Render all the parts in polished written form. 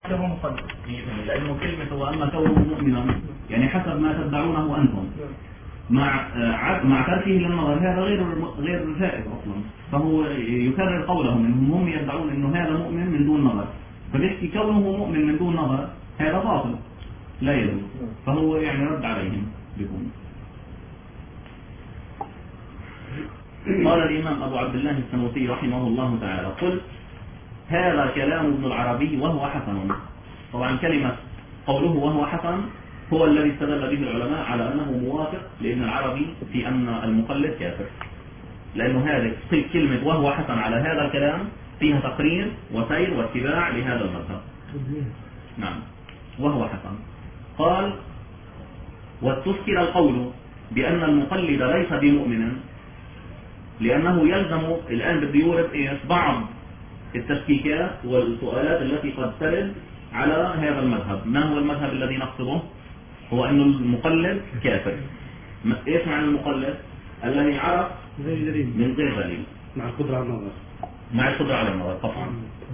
هو مقدم، لأنه كلمة وأما كونه مؤمنا يعني حسب ما تدعونه أنتم مع تركه للنظر، هذا غير جائز أصلا. فهو يكرر قولهم إنهم هم يدعون إنه هذا مؤمن من دون نظر، فبيحكي كونه مؤمن من دون نظر هذا باطل لا يجوز، فهو يعني رد عليهم بكم. قال الإمام أبو عبد الله السنوسي رحمه الله تعالى: قل هذا كلام ابن العربي وهو حسن. طبعا كلمة قوله وهو حسن هو الذي استدل به العلماء على أنه موافق لابن العربي في أن المقلد كافر، لأنه هذه كلمة وهو حسن على هذا الكلام فيها تقرير وسير واتباع لهذا المذهب. نعم وهو حسن. قال: واستذكر القول بأن المقلد ليس بمؤمن لأنه يلزم الآن بده يورد بعض التشكيكات والسؤالات التي قد ترد على هذا المذهب. ما هو المذهب الذي نقصده؟ هو أن المقلد كافر. إيش معنى المقلد؟ الذي عرف من غير دليل مع القدرة على النظر. مع القدرة على النظر طبعا.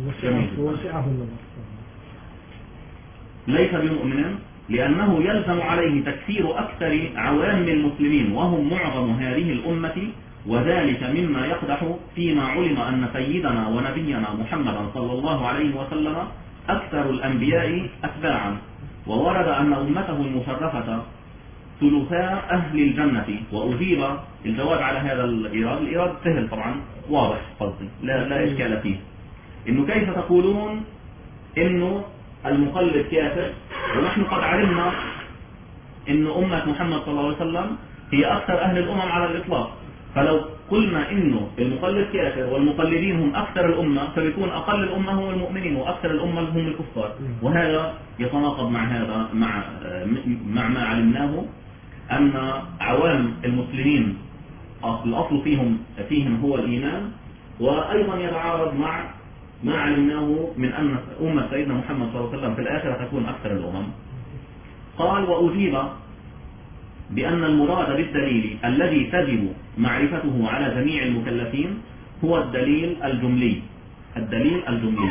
ليس بمؤمن لأنه يلزم عليه تكفير أكثر عوام المسلمين وهم معظم هذه الأمة، وذلك مما يقدح فيما علم أن سيدنا ونبينا محمدا صلى الله عليه وسلم أكثر الأنبياء أتباعا، وورد أن أمته المشرفة ثلثاء أهل الجنة. وأجيب الجواب على هذا الإيراد سهل طبعا واضح قصدي لا إشكال فيه، إنه كيف تقولون إنه المقلد كافر ونحن قد علمنا إن أمة محمد صلى الله عليه وسلم هي أكثر أهل الأمم على الإطلاق، فلو قلنا إنه المقلد كافر والمقلدين هم أكثر الأمة فبيكون أقل الأمة هم المؤمنين وأكثر الأمة هم الكفار، وهذا يتناقض مع هذا مع ما علمناه أن عوام المسلمين الأصل فيهم هو الإيمان، وأيضا يتعارض مع ما علمناه من أن أمة سيدنا محمد صلى الله عليه وسلم في الآخرة تكون أكثر الأمم. قال: وأجيب بأن المراد بالدليل الذي تجب معرفته على جميع المكلفين هو الدليل الجملي. الدليل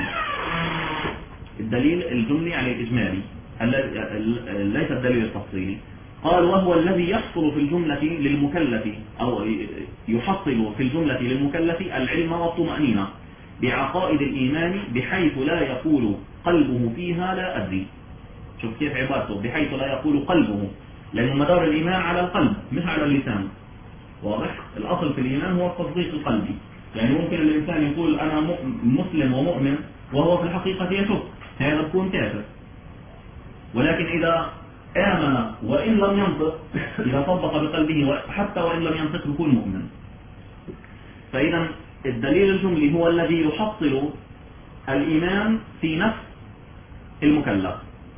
الجملي يعني الإجمالي ليس الدليل التفصيلي. قال: وهو الذي يحصل في الجملة للمكلف أو يحصل في الجملة للمكلف العلم والطمأنينة بعقائد الإيمان بحيث لا يقول قلبه فيها لا أدري. شوف كيف عبارته، بحيث لا يقول قلبه، لأن مدار الإيمان على القلب مش على اللسان. واضح؟ الأصل في الإيمان هو التصديق القلبي، يعني ممكن الإنسان يقول أنا مسلم ومؤمن وهو في الحقيقة يشك، هذا يكون كافر. ولكن إذا آمن وإن لم ينطق، إذا صدق بقلبه حتى وإن لم ينطق يكون مؤمن. فإذا الدليل الجملي هو الذي يحصل الإيمان في نفس المكلف،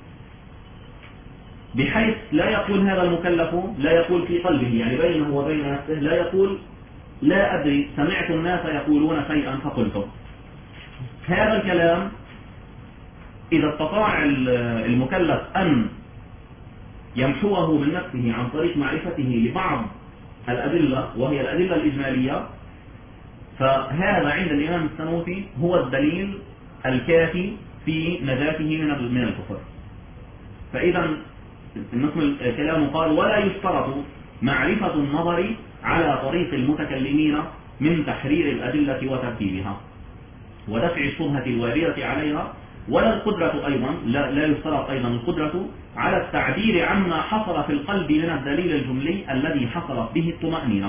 بحيث لا يقول هذا المكلف، لا يقول في قلبه يعني بينه وبين نفسه، لا يقول لا أدري سمعت الناس يقولون شيئا فقلته. هذا الكلام إذا استطاع المكلف أن يمحوه من نفسه عن طريق معرفته لبعض الأدلة وهي الأدلة الإجمالية، فهذا عند الإمام السنوسي هو الدليل الكافي في نجاته من الكفر. فإذا نكمل كلامه. قال: ولا يشترط معرفة النظر على طريق المتكلمين من تحرير الأدلة وترتيبها ودفع الشبهة الواردة عليها، ولا القدرة أيضا لا يشترط أيضا القدرة على التعبير عما حصل في القلب من الدليل الجملي الذي حصلت به الطمأنينة.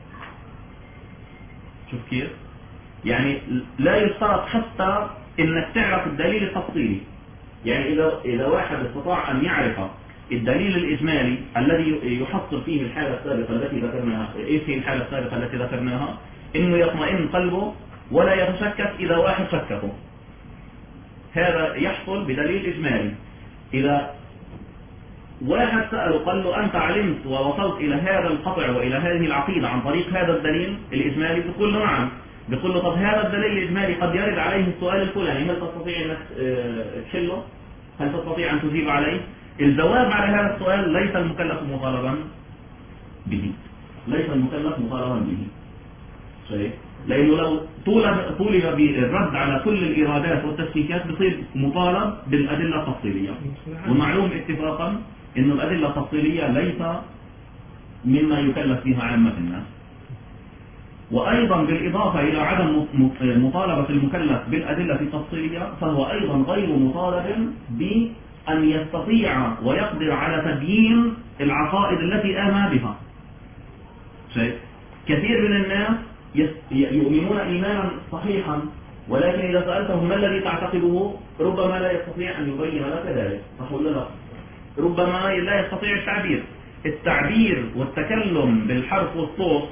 شوف كيف؟ يعني لا يشترط حتى إنك تعرف الدليل التفصيلي. يعني إذا واحد استطاع أن يعرف الدليل الإجمالي الذي يحصل فيه الحالة السابقة التي ذكرناها، إيش هي الحالة السابقة التي ذكرناها؟ إنه يطمئن قلبه ولا يتشكك إذا واحد شككه، هذا يحصل بدليل إجمالي. إذا واحد سأله قال له أنت علمت ووصلت إلى هذا القطع وإلى هذه العقيدة عن طريق هذا الدليل الإجمالي، بيقول له نعم. بيقول له طب هذا الدليل الإجمالي قد يرد عليه السؤال الفلاني، هل تستطيع أنك تحله؟ هل تستطيع أن تجيب عليه؟ الجواب على هذا السؤال ليس المكلف مطالبا به، ليس المكلف مطالبا به. شيء لأنه لو طولب بالرد على كل الإرادات والتشكيكات بصير مطالب بالأدلة التفصيلية. ومعلوم اتفاقا أن الأدلة التفصيلية ليس مما يكلف بها عامة الناس. وأيضا بالإضافة إلى عدم مطالبة المكلف بالأدلة التفصيلية، فهو أيضا غير مطالب بأن يستطيع ويقدر على تبيين العقائد التي آمن بها. شيء كثير من الناس يؤمنون إيمانا صحيحا، ولكن إذا سألتهم ما الذي تعتقده ربما لا يستطيع أن يبين لك ذلك. صح ولا لا؟ ربما لا يستطيع التعبير والتكلم بالحرف والصوت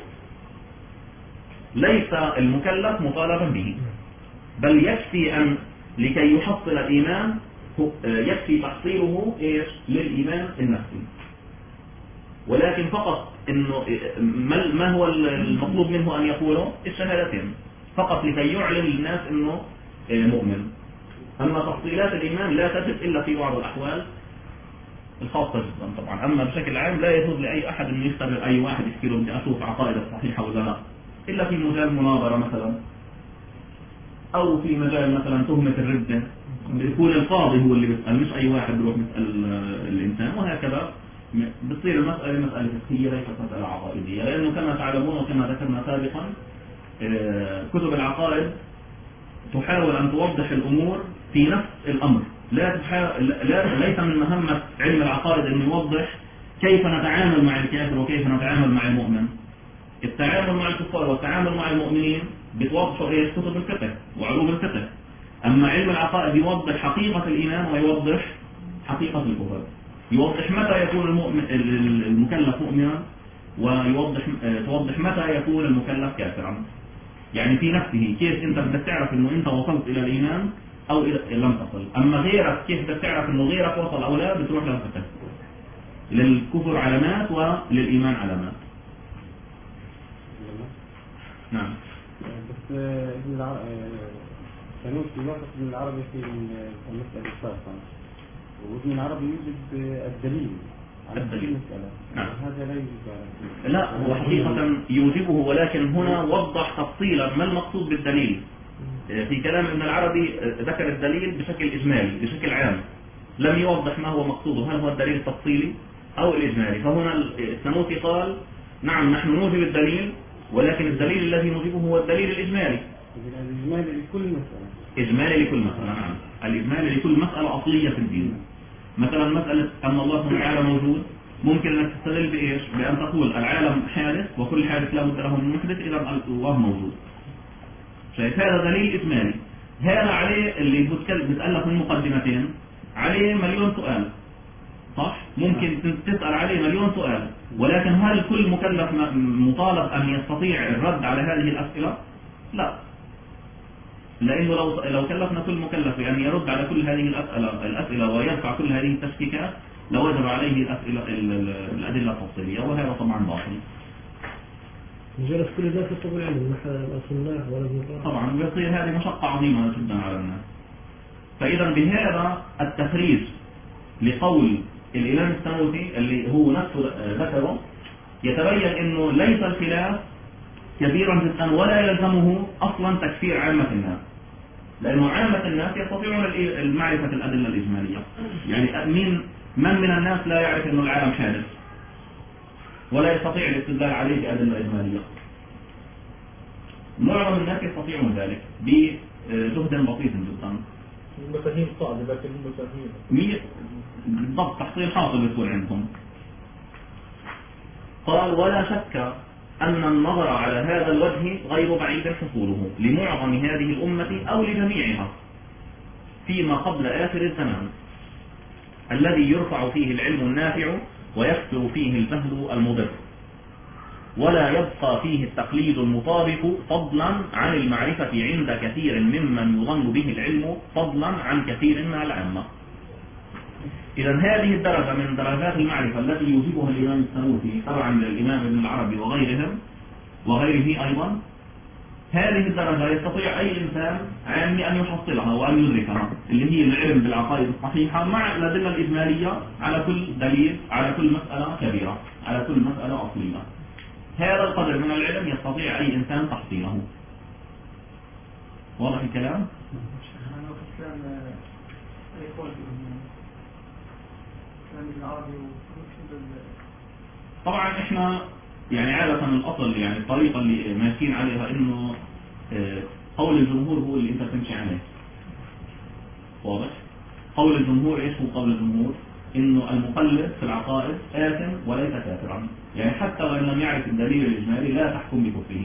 ليس المكلف مطالبا به، بل يكفي أن لكي يحصل الإيمان يكفي تحصيله للإيمان النفسي. ولكن فقط إنه ما هو المطلوب منه أن يقوله؟ الشهادتين فقط لكي يعلن للناس إنه مؤمن. أما تفصيلات الإيمان لا تجد إلا في بعض الأحوال الخاصة جدا طبعا. أما بشكل عام لا يجوز لأي أحد أن يختبر أي واحد يحكي له بدي أشوف عقائد الصحيحة ولا لا، إلا في مجال مناظرة مثلا، أو في مجال مثلا تهمة الردة بيكون القاضي هو اللي بيسأل، مش أي واحد بيروح يسأل الإنسان. وهكذا بتصير المسألة مسألة فقهية ليست مسألة عقائدية، لأنه كما تعلمون وكما ذكرنا سابقا كتب العقائد تحاول أن توضح الأمور في نفس الأمر. ليس من مهمة علم العقائد أن يوضح كيف نتعامل مع الكافر وكيف نتعامل مع المؤمن. التعامل مع الكفار والتعامل مع المؤمنين بتوضحوا كتب الفقه وعلوم الفقه. أما علم العقائد يوضح حقيقة الإيمان ويوضح حقيقة الكفر، يوضح متى يكون المكلف مؤمنا، توضح متى يكون المكلف كافرا. يعني في نفسه كيف أنت بدك تعرف أنه أنت وصلت إلى الإيمان أو لم تصل. أما غيرك كيف بدك تعرف أنه غيرك وصل أو لا، بتروح للفقه. للكفر علامات وللإيمان علامات. نعم. بس سنوسي يوافق ابن العربي في المسألة السابقة، وابن العربي يوجد الدليل على كل مسألة. نعم. هذا لا يوجد. لا، هو حقيقة يوجبه، ولكن هنا وضح تفصيلا ما المقصود بالدليل. في كلام ابن العربي ذكر الدليل بشكل إجمالي بشكل عام، لم يوضح ما هو مقصوده، هل هو الدليل التفصيلي أو الإجمالي. فهنا السنوسي قال نعم نحن نوجب الدليل، ولكن الدليل الذي نوجبه هو الدليل الإجمالي. الإجمالي لكل مسألة. إجمالي لكل مسألة. نعم، الإجمالي لكل مسألة أصلية في الدين. مثلا مسألة أن الله سبحانه وتعالى موجود، ممكن أن تستدل بإيش؟ بأن تقول العالم حادث وكل حادث لا بد له من محدث، إذا الله موجود. شايف؟ هذا دليل إجمالي. هذا عليه اللي بتألف من مقدمتين، عليه مليون سؤال. صح؟ ممكن تسأل عليه مليون سؤال، ولكن هل كل مكلف مطالب أن يستطيع الرد على هذه الأسئلة؟ لا، لأنه لو كلفنا كل مكلف بأن يرد على كل هذه الأسئلة ويرفع كل هذه التشكيكات لوجب عليه الأدلة التفصيلية، وهذا طبعا باطل. مجرد كل الناس يطلبوا العلم الصناع ولا طبعا بيصير هذه مشقة عظيمة جدا على الناس. فإذا بهذا التخريج لقول الإمام السنوسي اللي هو نفسه ذكره، يتبين أنه ليس الخلاف كبيرا جدا ولا يلزمه أصلا تكفير عامة الناس، لأنه عامة الناس يستطيعون معرفة الأدلة الإجمالية. يعني من الناس لا يعرف أن العالم حادث ولا يستطيع الاستدلال عليه بأدلة إجمالية؟ معظم الناس يستطيعون ذلك بجهد بسيط جدا. المفاهيم صعبة، لكن المفاهيم بالضبط تحصيل حاصل بيكون عندهم. قال ولا شك أن النظر على هذا الوجه غير بعيد حصوله لمعظم هذه الأمة أو لجميعها فيما قبل آخر الزمان، الذي يرفع فيه العلم النافع ويكثر فيه الجهل المضر، ولا يبقى فيه التقليد المطابق فضلا عن المعرفة عند كثير ممن يظن به العلم فضلا عن كثير من العامة. إذا هذه الدرجة من درجات المعرفة التي يوجبها الإمام السنوسي طبعا للإمام ابن العربي وغيره أيضا، هذه الدرجة يستطيع أي إنسان عامي أن يحصلها وأن يدركها، اللي هي العلم بالعقائد الصحيحة مع الأدلة الإجمالية على كل دليل، على كل مسألة كبيرة، على كل مسألة أصلية. هذا القدر من العلم يستطيع أي إنسان تحصيله. واضح الكلام؟ طبعا احنا يعني عادة الأصل يعني الطريقة اللي ماشيين عليها إنه قول الجمهور هو اللي أنت تمشي عليه. واضح؟ قول الجمهور إيش هو قول الجمهور؟ إنه المقلد في العقائد آثم وليس كافرا، يعني حتى وإن لم يعرف الدليل الإجمالي لا تحكم بكفره.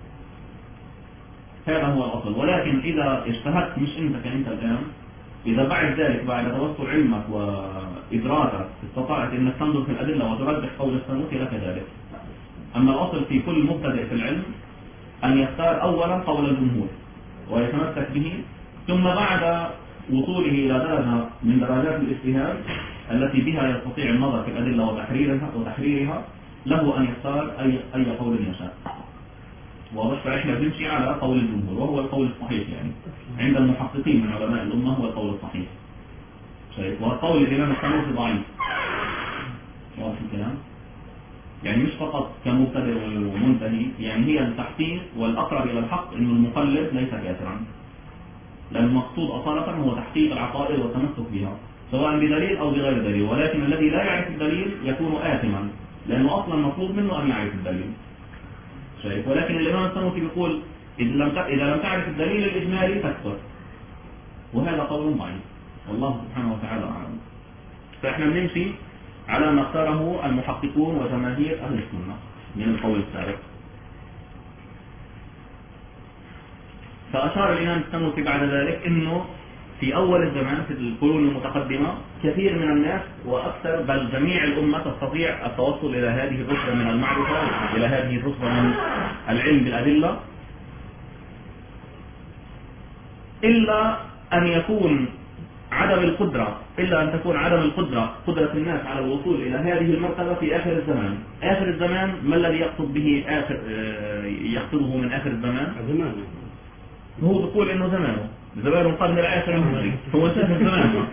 هذا هو الأصل. ولكن إذا اجتهدت مش أنت كأنت الآن، إذا بعد ذلك بعد توسع علمك وإدراكك استطعت أنك تنظر في الأدلة وترجح قول السنوسي لك ذلك. أما الأصل في كل مبتدئ في العلم أن يختار أولا قول الجمهور ويتمسك به، ثم بعد وصوله إلى درجة من درجات الاجتهاد التي بها يستطيع النظر في الأدلة وتحريرها له أن يختار أي قول يشاء. واضح؟ فإحنا بنمشي على قول الجمهور وهو القول الصحيح، يعني عند المحققين من علماء الأمة هو القول الصحيح. شايف؟ وقول الإمام السنوسي ضعيف. واضح الكلام؟ يعني مش فقط كمبتدئ ومنتهي، يعني هي التحقيق والأقرب إلى الحق إنه المقلد ليس كافرا، لأن المقصود أصالة هو تحقيق العقائد والتمسك بها سواء بدليل أو بغير دليل، ولكن الذي لا يعرف الدليل يكون آثما لأنه أصلا مطلوب منه أن يعرف الدليل. شايف؟ ولكن الإمام السنوسي بيقول إذا لم تعرف الدليل الإجمالي تكفر، وهذا قول ضعيف والله سبحانه وتعالى أعلم. فإحنا بنمشي على ما اختاره المحققون وجماهير أهل السنة من القول السابق. فأشار الإمام السنوسي بعد ذلك إنه في أول الزمان في القرون المتقدمة كثير من الناس وأكثر بل جميع الأمة تستطيع التوصل إلى هذه الرتبة من المعرفة، إلى هذه الرتبة من العلم بالأدلة، إلا أن تكون عدم القدرة قدرة الناس على الوصول إلى هذه المرتبة في آخر الزمان. آخر الزمان ما الذي يقصد به يقصده من آخر الزمان؟ هو بيقول إنه زمان القرن العاشر الهجري، هو شاف زمانه.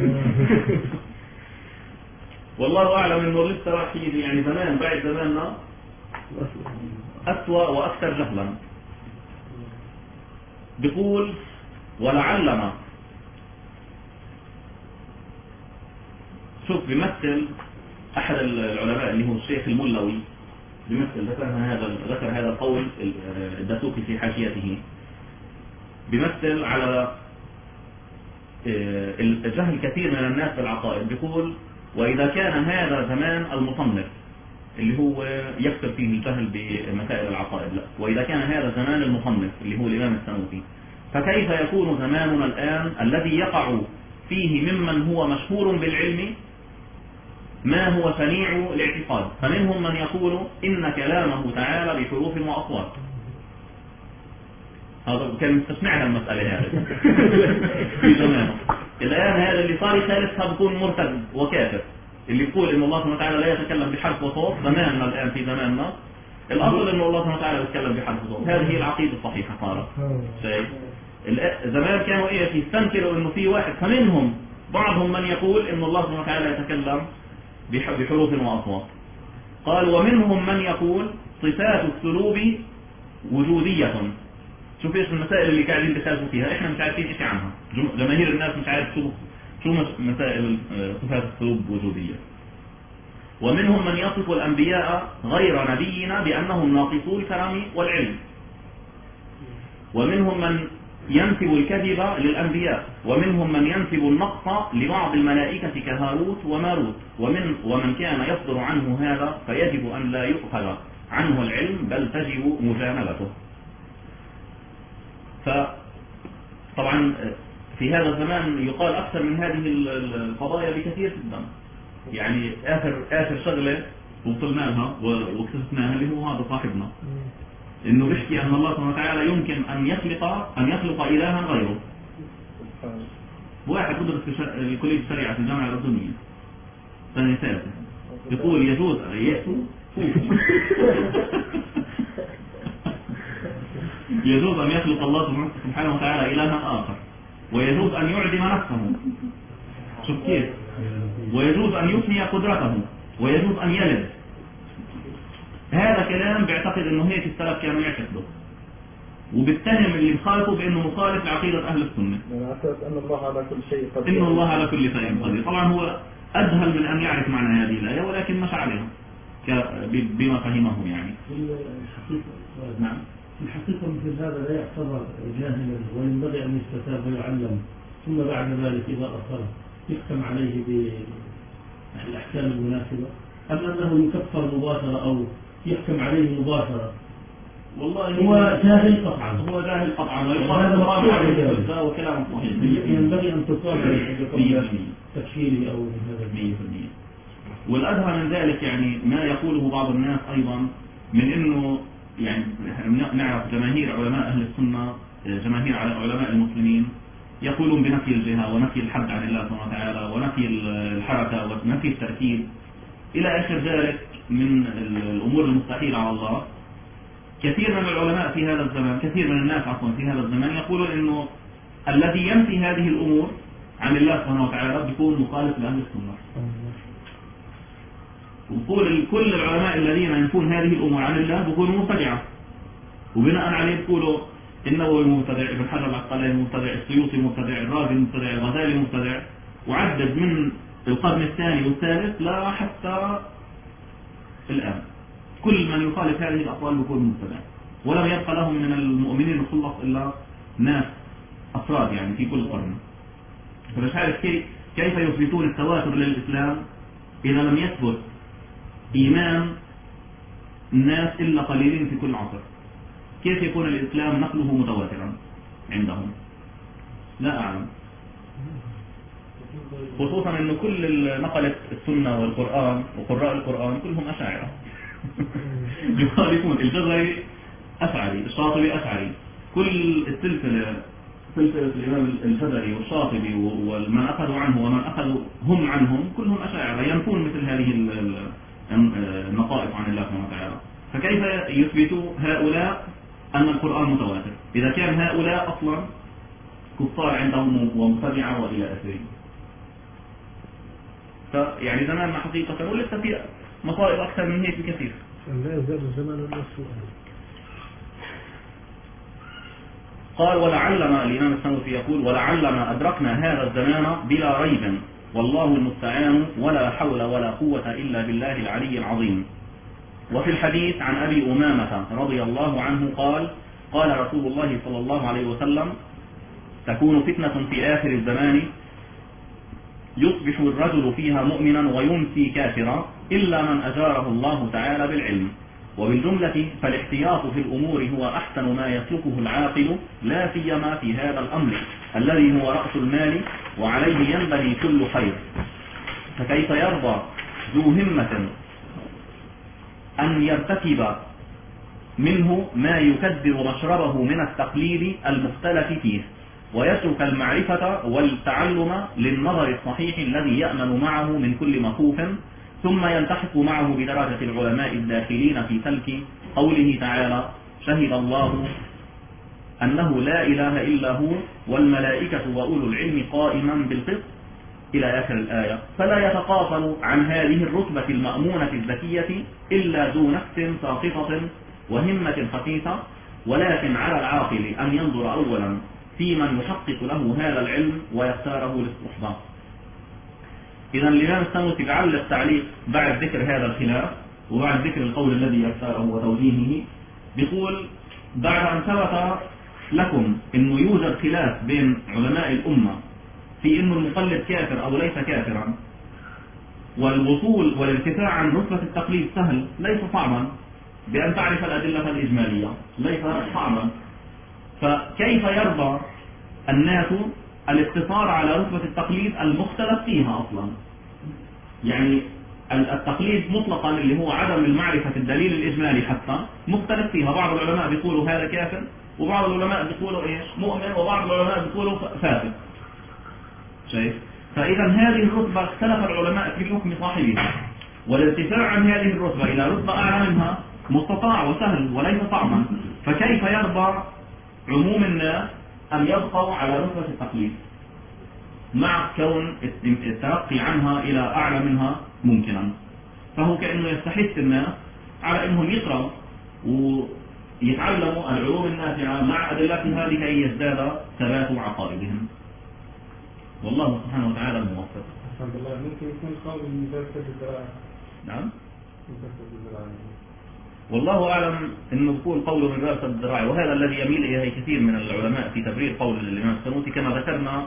والله أعلم إنه لسه راح يجي يعني زمان بعد زماننا أسوأ وأكثر جهلا. بيقول ولعلنا، شوف بيمثل أحد العلماء اللي هو الشيخ الملوي ذكر هذا القول الدسوقي في حاشيته، بيمثل على الجهل كثير من الناس بالعقائد. بيقول وإذا كان هذا زمان المصنف اللي هو يكثر فيه الجهل بمسائل العقائد، لا، وإذا كان هذا زمان المصنف اللي هو الإمام السنوسي، فكيف يكون زماننا الآن الذي يقع فيه ممن هو مشهور بالعلم ما هو شنيع الاعتقاد؟ فمنهم من يقول إن كلامه تعالى بحروف وأصوات. هذا كان مستسمعنا المسألة هذه في زمانه. الآن هذا اللي صار يخالفها بيكون مرتد وكافر، اللي يقول إن الله سبحانه وتعالى لا يتكلم بحرف وصوت. زماننا الآن في زماننا الأفضل إن الله سبحانه وتعالى يتكلم بحرف وصوت. هذه هي العقيدة الصحيحة صارت. زمان كانوا يستنكروا إنه في واحد، فمنهم بعضهم من يقول إن الله سبحانه وتعالى يتكلم بحروف وأصوات. قال ومنهم من يقول صفات السلوب وجودية. شوف ايش المسائل اللي قاعدين بيخالفوا فيها، احنا مش عارفين ايش عنها، جماهير الناس مش عارف شو مسائل صفات السلوب وجودية. ومنهم من يصف الأنبياء غير نبينا بأنهم ناقصو الكرم والعلم. ومنهم من ينسب الكذب للأنبياء، ومنهم من ينسب النقص لبعض الملائكة كهاروت وماروت. ومن كان يصدر عنه هذا فيجب أن لا يؤخذ عنه العلم بل تجب مجانبته. فطبعا في هذا الزمان يقال أكثر من هذه القضايا بكثير جدا. يعني آخر شغلة وصلنا لها واكتشفناها اللي هو هذا صاحبنا، إنه بيحكي أن الله سبحانه وتعالى يمكن أن يخلق إلها غيره. واحد بدرس في كلية الشريعة في الجامعة الأردنية سنة ثالثة، يقول يجوز يجوز أن يخلق الله سبحانه وتعالى إلها آخر، ويجوز أن يعدم نفسه. شوف كيف؟ ويجوز أن يفني قدرته، ويجوز أن يلد. هذا كلام بيعتقد أنه هيك السلف كانوا يعتقدوا. وبتهم اللي مخالفه بأنه مخالف لعقيدة أهل السنة. على أساس أن الله على كل شيء قدير. إن الله على كل شيء قدير. طبعا هو أذهل من أن يعرف معنى هذه الآية، ولكن مشى عليها بما فهمه يعني. نعم. الحقيقة مثل هذا لا يعتبر جاهلا، وينبغي أن يستتاب ويعلم، ثم بعد ذلك إذا أصر يحكم عليه بالأحكام المناسبة، أم أنه يكفر مباشرة أو يحكم عليه مباشرة. والله هو جاهل قطعا، هو جاهل قطعا، وهذا مقطوع عليه وكلام صحيح. ينبغي أن تقابل تكفيري أو من هذا 100%. والأدهى من ذلك يعني ما يقوله بعض الناس أيضا من إنه يعني نعرف جماهير علماء أهل السنة، جماهير علماء المسلمين يقولون بنفي الجهة ونفي الحد عن الله سبحانه وتعالى ونفي الحركة ونفي التأكيد إلى آخر ذلك من الأمور المستحيلة على الله. كثير من العلماء في هذا الزمان، كثير من الناس عفوا في هذا الزمان يقولون إنه الذي ينفي هذه الأمور عن الله سبحانه وتعالى بيكون مخالف لأهل السنة. وقول كل العلماء الذين ينفون هذه الأمور عن الله بيكونوا مبتدعة، وبناء عليه بيقولوا النووي مبتدع، ابن حجر العسقلاني مبتدع، السيوطي مبتدع، الرازي مبتدع، الغزالي مبتدع، وعدد من القرن الثاني والثالث لا حتى الآن كل من يخالف هذه الأقوال بيكون مبتدع، ولم يبقى لهم من المؤمنين الخلص إلا ناس أفراد يعني في كل قرن. فمش عارف كيف يثبتون التواتر للإسلام إذا لم يثبت إيمان الناس إلا قليلين في كل عصر. كيف يكون الإسلام نقله متواترا عندهم؟ لا أعلم، خصوصا أنه كل نقلت السنة والقرآن وقراء القرآن كلهم أشاعرة يخالفون. الجزري أشعري، الشاطبي أشعري، كل السلسلة سلسلة الإمام الجزري والشاطبي ومن أخذوا عنه ومن أخذوا هم عنهم كلهم أشاعرة ينفون مثل هذه النقائص عن الله سبحانه وتعالى. فكيف يثبتوا هؤلاء أن القرآن متواتر إذا كان هؤلاء أصلا كفار عندهم ومبتدعة وإلى آخره؟ فيعني زماننا حقيقة ولسه في مصائب أكثر من هيك بكثير. لا يزال الزمان والسوء. قال ولعلنا، الإمام السنوسي يقول ولعلنا أدركنا هذا الزمان بلا ريب والله المستعان ولا حول ولا قوة إلا بالله العلي العظيم. وفي الحديث عن أبي أمامة رضي الله عنه قال قال رسول الله صلى الله عليه وسلم تكون فتنة في آخر الزمان يصبح الرجل فيها مؤمنا ويمسي كافرا إلا من أجاره الله تعالى بالعلم. وبالجملة فالاحتياط في الأمور هو أحسن ما يسلكه العاقل لا سيما في هذا الأمر الذي هو رأس المال وعليه ينبغي كل خير. فكيف يرضى ذو همة أن يرتكب منه ما يكدر مشربه من التقليد المختلف فيه ويترك المعرفة والتعلم للنظر الصحيح الذي يأمن معه من كل مخوف ثم يلتحق معه بدرجة العلماء الداخلين في سلك قوله تعالى شهد الله أنه لا إله إلا هو والملائكة وأولو العلم قائما بالقسط إلى آخر الآية. فلا يتقاصر عن هذه الرتبة المأمونة الذكية إلا ذو نفس ساقطة وهمة خفيفة، ولكن على العاقل أن ينظر أولا في من يحقق له هذا العلم ويختاره للصحبة. إذا الإمام السنوسي بيعلق تعليق بعد ذكر هذا الخلاف وبعد ذكر القول الذي يختاره وتوجيهه، بيقول بعد أن ثبت لكم أنه يوجد خلاف بين علماء الأمة في أنه المقلد كافر أو ليس كافرا، والوصول والارتفاع عن رتبة التقليد سهل ليس صعبا بأن تعرف الأدلة الإجمالية ليس صعبا، فكيف يرضى الناس الاقتصار على رتبة التقليد المختلف فيها أصلا؟ يعني التقليد مطلقا اللي هو عدم المعرفة الدليل الإجمالي حتى مختلف فيها. بعض العلماء بيقولوا هذا كافر وبعض العلماء بيقولوا إيش مؤمن وبعض العلماء بيقولوا فاسق. شايف؟ فإذا هذه الرتبة اختلف العلماء في حكم صاحبها، والارتفاع عن هذه الرتبة إلى رتبة أعلى منها مستطاع وسهل وليس صعبا، فكيف يرضى عموم الناس أن يبقوا على رتبة التقليد مع كون الترقي عنها إلى أعلى منها ممكنا؟ فهو كأنه يستحث الناس على أنهم يقرأوا يتعلموا العلوم النافعة مع أدلتها لكي يزداد ثبات عقائدهم. والله سبحانه وتعالى الموفق. الحمد لله. ممكن يكون قول من باب سد الذرائع. نعم. من باب سد الذرائع. والله أعلم أنه يكون قوله من باب سد الذرائع، وهذا الذي يميل إليه كثير من العلماء في تبرير قول الإمام السنوسي كما ذكرنا.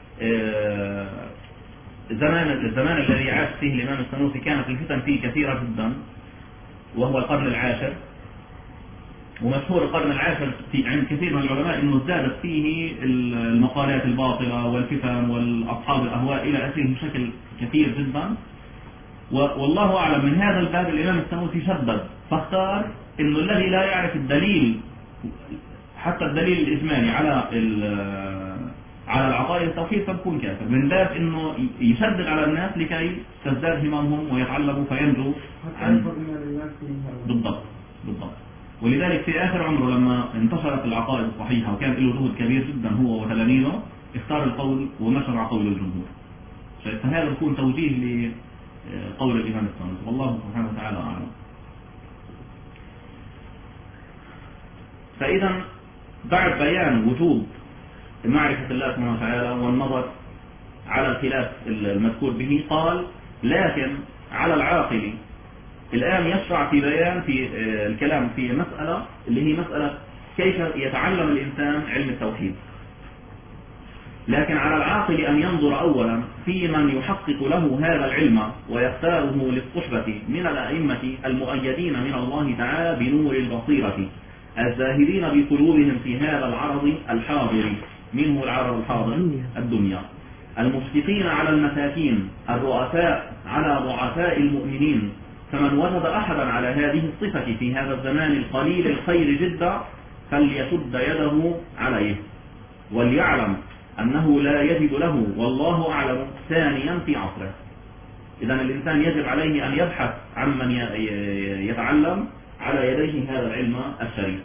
الزمان الذي عاش فيه الإمام السنوسي كانت الفتن فيه كثيرة جدا، وهو القرن العاشر، ومشهور القرن العاشر عند كثير من العلماء أنه ازدادت فيه المقالات الباطلة والفتن والأصحاب الأهواء إلى آخره بشكل كثير جدا. والله أعلم من هذا الباب الإمام السنوسي شدد فاختار أنه الذي لا يعرف الدليل حتى الدليل الإجمالي على العقائد التوحيد فبكون كافر، من باب أنه يشدد على الناس لكي تزداد هممهم ويتعلموا فينجوا بالضبط. ولذلك في آخر عمره لما انتشرت العقائد الصحيحة وكان له جهد كبير جدا هو وتلاميذه، اختار القول ونشر قول الجمهور. فهذا يكون توجيه لقول الإمام السنوسي، والله سبحانه وتعالى أعلم. فإذا بعد بيان وجوب معرفة الله سبحانه وتعالى والنظر على الخلاف المذكور به، قال لكن على العاقل الآن يشرع في بيان في الكلام في مسألة اللي هي مسألة كيف يتعلم الإنسان علم التوحيد. لكن على العاقل أن ينظر أولا في من يحقق له هذا العلم ويختاره للصحبة من الأئمة المؤيدين من الله تعالى بنور البصيرة الزاهدين بقلوبهم في هذا العرض الحاضر، منه العرض الحاضر الدنيا، المشفقين على المساكين الرؤساء على ضعفاء المؤمنين. فمن وجد أحدا على هذه الصفة في هذا الزمان القليل الخير جدا فليشد يده عليه وليعلم أنه لا يجد له والله أعلم ثانيا في عصره. إذن الإنسان يجب عليه أن يبحث عن من يتعلم على يديه هذا العلم الشريف،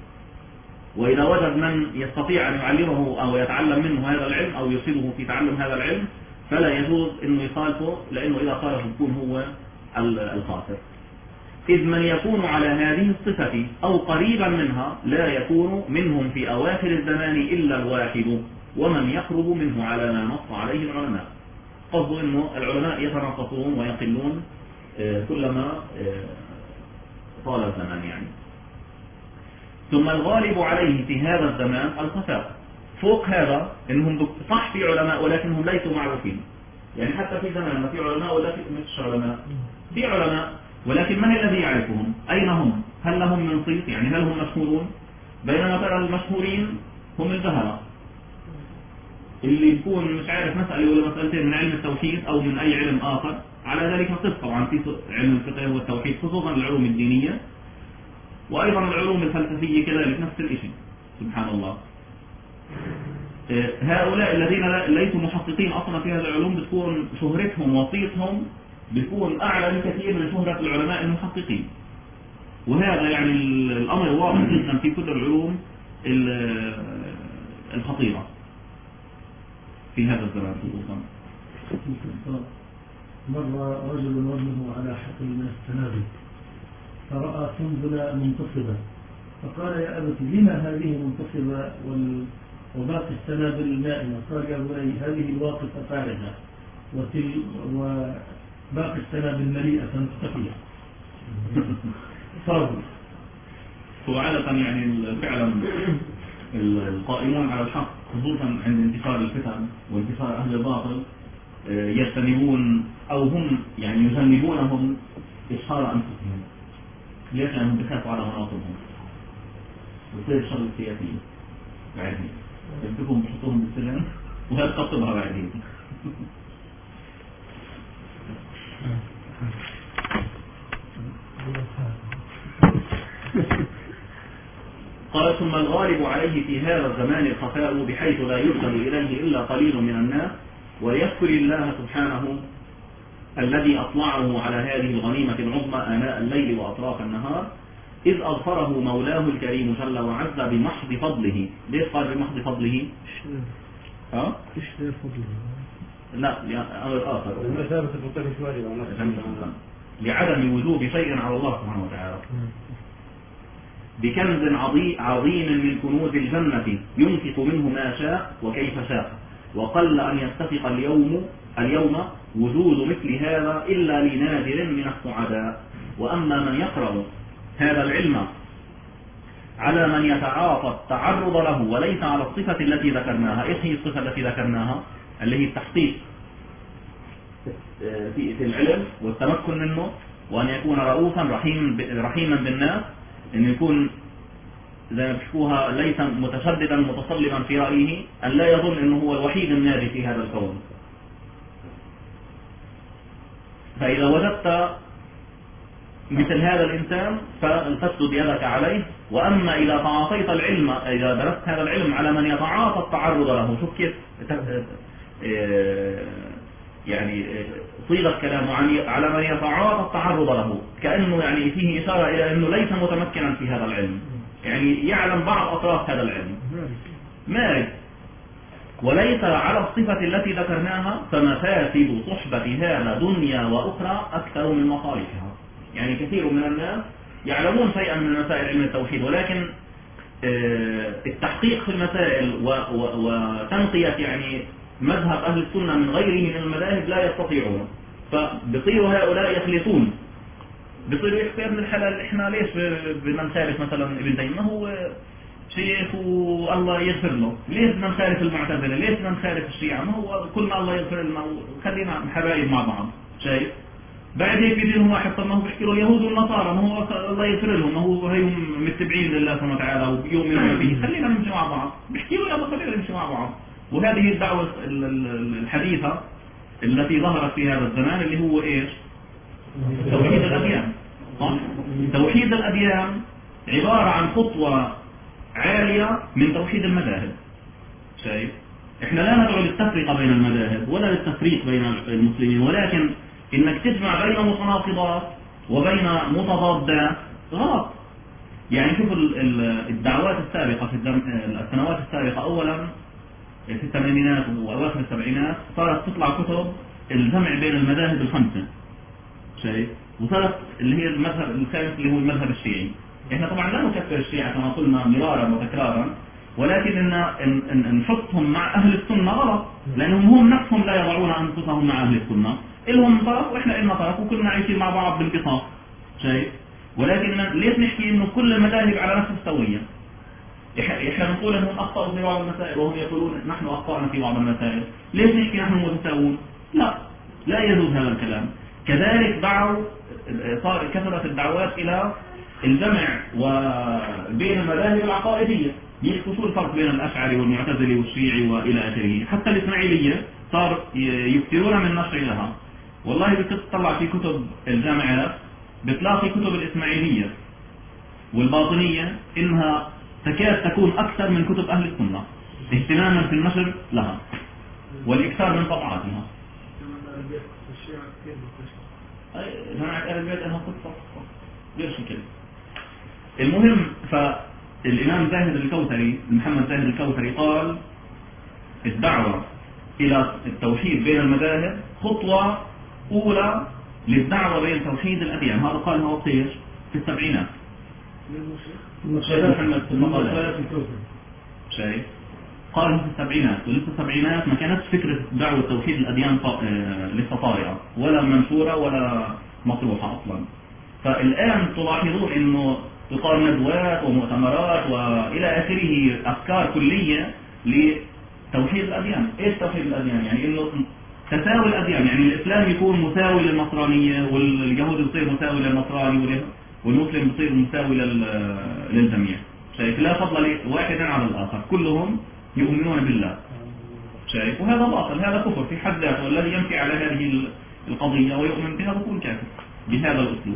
وإذا وجد من يستطيع أن يعلمه أو يتعلم منه هذا العلم أو يرشده في تعلم هذا العلم فلا يجوز أنه يخالفه، لأنه إذا خالفه يكون هو الخاسر. إذ من يكون على هذه الصفة أو قريبا منها لا يكون منهم في أواخر الزمان إلا الواحد، ومن يقرب منه على ما نص عليه العلماء. قصدوا أنه العلماء يتناقصون ويقلون كلما طال الزمان يعني. ثم الغالب عليه في هذا الزمان الخفاء. فوق هذا انهم صح في علماء ولكنهم ليسوا معروفين، يعني حتى في زماننا في علماء ولكن مش علماء، في علماء ولكن من الذي يعرفهم؟ أين هم؟ هل لهم من صيت؟ يعني هل هم مشهورون؟ بينما ترى المشهورين هم الجهلة اللي يكون مش عارف مسألة ولا مسألتين من علم التوحيد أو من أي علم آخر. على ذلك نقص طبعا في علم الفقه والتوحيد خصوصا العلوم الدينية، وأيضا العلوم الفلسفية كذلك نفس الشيء سبحان الله. هؤلاء الذين ليسوا محققين أصلا في هذه العلوم بتكون شهرتهم وصيتهم بيكون أعلى بكثير من شهرة العلماء المحققين، وهذا يعني الأمر واضح جدا في كل العلوم الخطيرة في هذا الزمان خصوصا. مر رجل وابنه على حقل من السنابل فرأى سنبلة منتصبة فقال يا أبت لما هذه منتصبة وباقي السنابل نائمة؟ قال يا بني هذه الواقفة فارغة وباقي السنابل مليئة مختفية. صار هو عادة يعني فعلا القائمون على الحق خصوصا عند انتشار الفتن وانتشار أهل الباطل يجتنبون أو هم يعني يجنبونهم إشهار أنفسهم. ليش؟ لأنهم بخافوا على مناصبهم وتصير الشغل السياسية بعدين يمسكهم بيحطوهم بالسجن وهذا تقطبها بعدين. قال ثم الغالب عليه في هذا الزمان الخفاء بحيث لا يرسل إليه إلا قليل من الناس، ويذكر الله سبحانه الذي أطلعه على هذه الغنيمة العظمى آناء الليل وأطراف النهار، إذ أظفره مولاه الكريم جل وعز بمحض فضله. ليش قال بمحض فضله؟ إيش فضله؟ لا أمر آخر المثابة المتفق واجب لعدم وجوب شيء على الله سبحانه وتعالى. بكنز عظيم من كنوز الجنة ينفق منه ما شاء وكيف شاء، وقل أن يتفق اليوم وجود مثل هذا إلا لنادر من السعداء. وأما من يقرأ هذا العلم على من يتعاطى التعرض له وليس على الصفة التي ذكرناها. إيش هي الصفة التي ذكرناها؟ اللي هي التحقيق في العلم والتمكن منه، وأن يكون رؤوفا رحيما بالناس، أن يكون زي ما بيحكوها ليس متشددا متصلبا في رأيه، أن لا يظن أنه هو الوحيد الناجي في هذا الكون. فإذا وجدت مثل هذا الإنسان فلتسدد يدك عليه. وأما إذا تعاطيت العلم، إذا درست هذا العلم على من يتعاطى التعرض له، شوف كيف يعني صيغة كلامه على من يتعاطى التعرض له، كأنه يعني فيه إشارة إلى أنه ليس متمكنا في هذا العلم، يعني يعلم بعض أطراف هذا العلم مارد وليس على الصفة التي ذكرناها، فمفاسد صحبة هذا دنيا وأخرى أكثر من مصالحها. يعني كثير من الناس يعلمون شيئا من مسائل علم التوحيد، ولكن التحقيق في المسائل وتنقية يعني مذهب أهل السنة من غيره من المذاهب لا يستطيعون، فبصيروا هؤلاء يخلطون، بصيروا يحكي ابن الحلال إحنا ليش بدنا نخالف مثلا ابن تيمية، هو شيخ والله يغفر له، ليش بدنا نخالف المعتزلة، ليش بدنا نخالف الشيعة، ما هو كلنا الله يغفر لنا وخلينا حبايب مع بعض. شايف بعد هيك بيجيهم واحد طب ما هو بيحكي له يهود والنصارى، ما هو الله يغفر لهم، ما هو هيهم متبعين لله سبحانه وتعالى وبيؤمنون به، خلينا نمشي مع بعض، بيحكي له يلا خلينا نمشي مع بعض. وهذه الدعوة الحديثة التي ظهرت في هذا الزمان اللي هو ايش؟ توحيد الأديان. توحيد الأديان عبارة عن خطوة عالية من توحيد المذاهب. شايف؟ احنا لا ندعو للتفرقة بين المذاهب ولا للتفريق بين المسلمين، ولكن انك تجمع بين متناقضات وبين متضادات غلط. يعني شوف الدعوات السابقة في السنوات السابقة، اولا في الثمانينات واواخر السبعينات صارت تطلع كتب الجمع بين المذاهب الخمسة. شايف؟ وصارت اللي هي المذهب الخامس اللي هو المذهب الشيعي. احنا طبعا لا نكفر الشيعة كما قلنا مرارا وتكرارا، ولكن ان نحطهم مع اهل السنة غلط، لانهم هم نفسهم لا يضعون انفسهم مع اهل السنة، إلهم طرف واحنا إلنا طرف وكلنا عايشين مع بعض بالبساط. شايف؟ ولكن ليش نحكي انه كل المذاهب على نفس السوية؟ احنا نقول انهم اخطأوا في بعض المسائل وهم يقولون نحن اخطأنا في بعض المسائل، ليش نحكي نحن متساوون؟ لا يجوز هذا الكلام. كذلك كثرت الدعوات الى الجمع وبين المذاهب العقائدية، يحكوا شو الفرق بين الاشعري والمعتزلي والشيعي والى اخره. حتى الاسماعيلية صار يكثرون من نشر لها. والله بتطلع في كتب الجامعات بتلاقي كتب الاسماعيلية والباطنية انها تكاد تكون اكثر من كتب اهل السنة اهتماما في النشر لها والاكثار من طبعاتها. جماعة اهل البيت انها قصة غير شكل. المهم، فالامام زاهد الكوثري محمد زاهد الكوثري قال الدعوة الى التوحيد بين المذاهب خطوة اولى للدعوة بين توحيد الاديان. هذا قالها وقتيش في السبعينات. الشيخ محمد في المقالات شايف قالها في السبعينات، ولسه السبعينات ما كانتش فكرة دعوة توحيد الاديان لسه طارئة ولا منشورة ولا مطروحة اصلا. فالان تلاحظون انه تقام ندوات ومؤتمرات والى اخره افكار كلية لتوحيد الاديان. ايش توحيد الاديان؟ يعني انه تساوي الاديان، يعني الاسلام يكون مساوي للنصرانية واليهود يصير مساوي للنصراني والمسلم يصير مساوي للجميع. شايف؟ لا فضل واحد على الاخر، كلهم يؤمنون بالله. شايف؟ وهذا باطل، هذا كفر في حد ذاته. والذي يمشي على هذه القضية ويؤمن بها يكون كافر بهذا الاسلوب.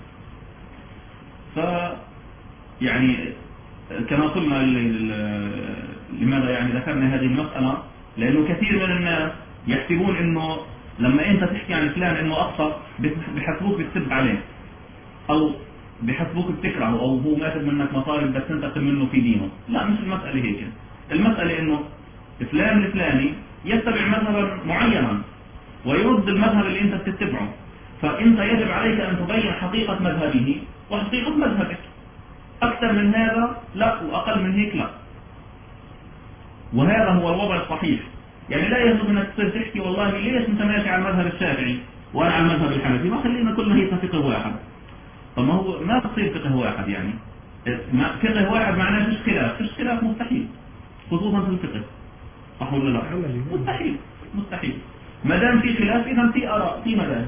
يعني كما قلنا لماذا يعني ذكرنا هذه المسألة؟ لأنه كثير من الناس يحسبون إنه لما أنت تحكي عن فلان إنه أخطأ بحسبوك بتسب عليه، أو بحسبوك بتكرهه، أو هو ماخذ منك مصاري بس أنت تقل منه في دينه. لا، مش المسألة هيك. المسألة إنه فلان الفلاني يتبع مذهبا معينا ويرد المذهب اللي أنت بتتبعه، فأنت يجب عليك أن تبين حقيقة مذهبه وحقيقة مذهبك. أكثر من هذا لا، وأقل من هيك لا. وهذا هو الوضع الصحيح. يعني لا يجب أنك تصير تحكي والله ليش أنت ماشي على المذهب الشافعي وأنا على المذهب الحنفي، ما خلينا كلنا هي فقه واحد. طب ما هو ما بتصير فقه واحد، يعني فقه واحد معناه فيش خلاف، فيش خلاف مستحيل، خصوصا في الفقه، صح ولا لا؟ مستحيل مستحيل. ما دام في خلاف إذا في آراء، في مذاهب.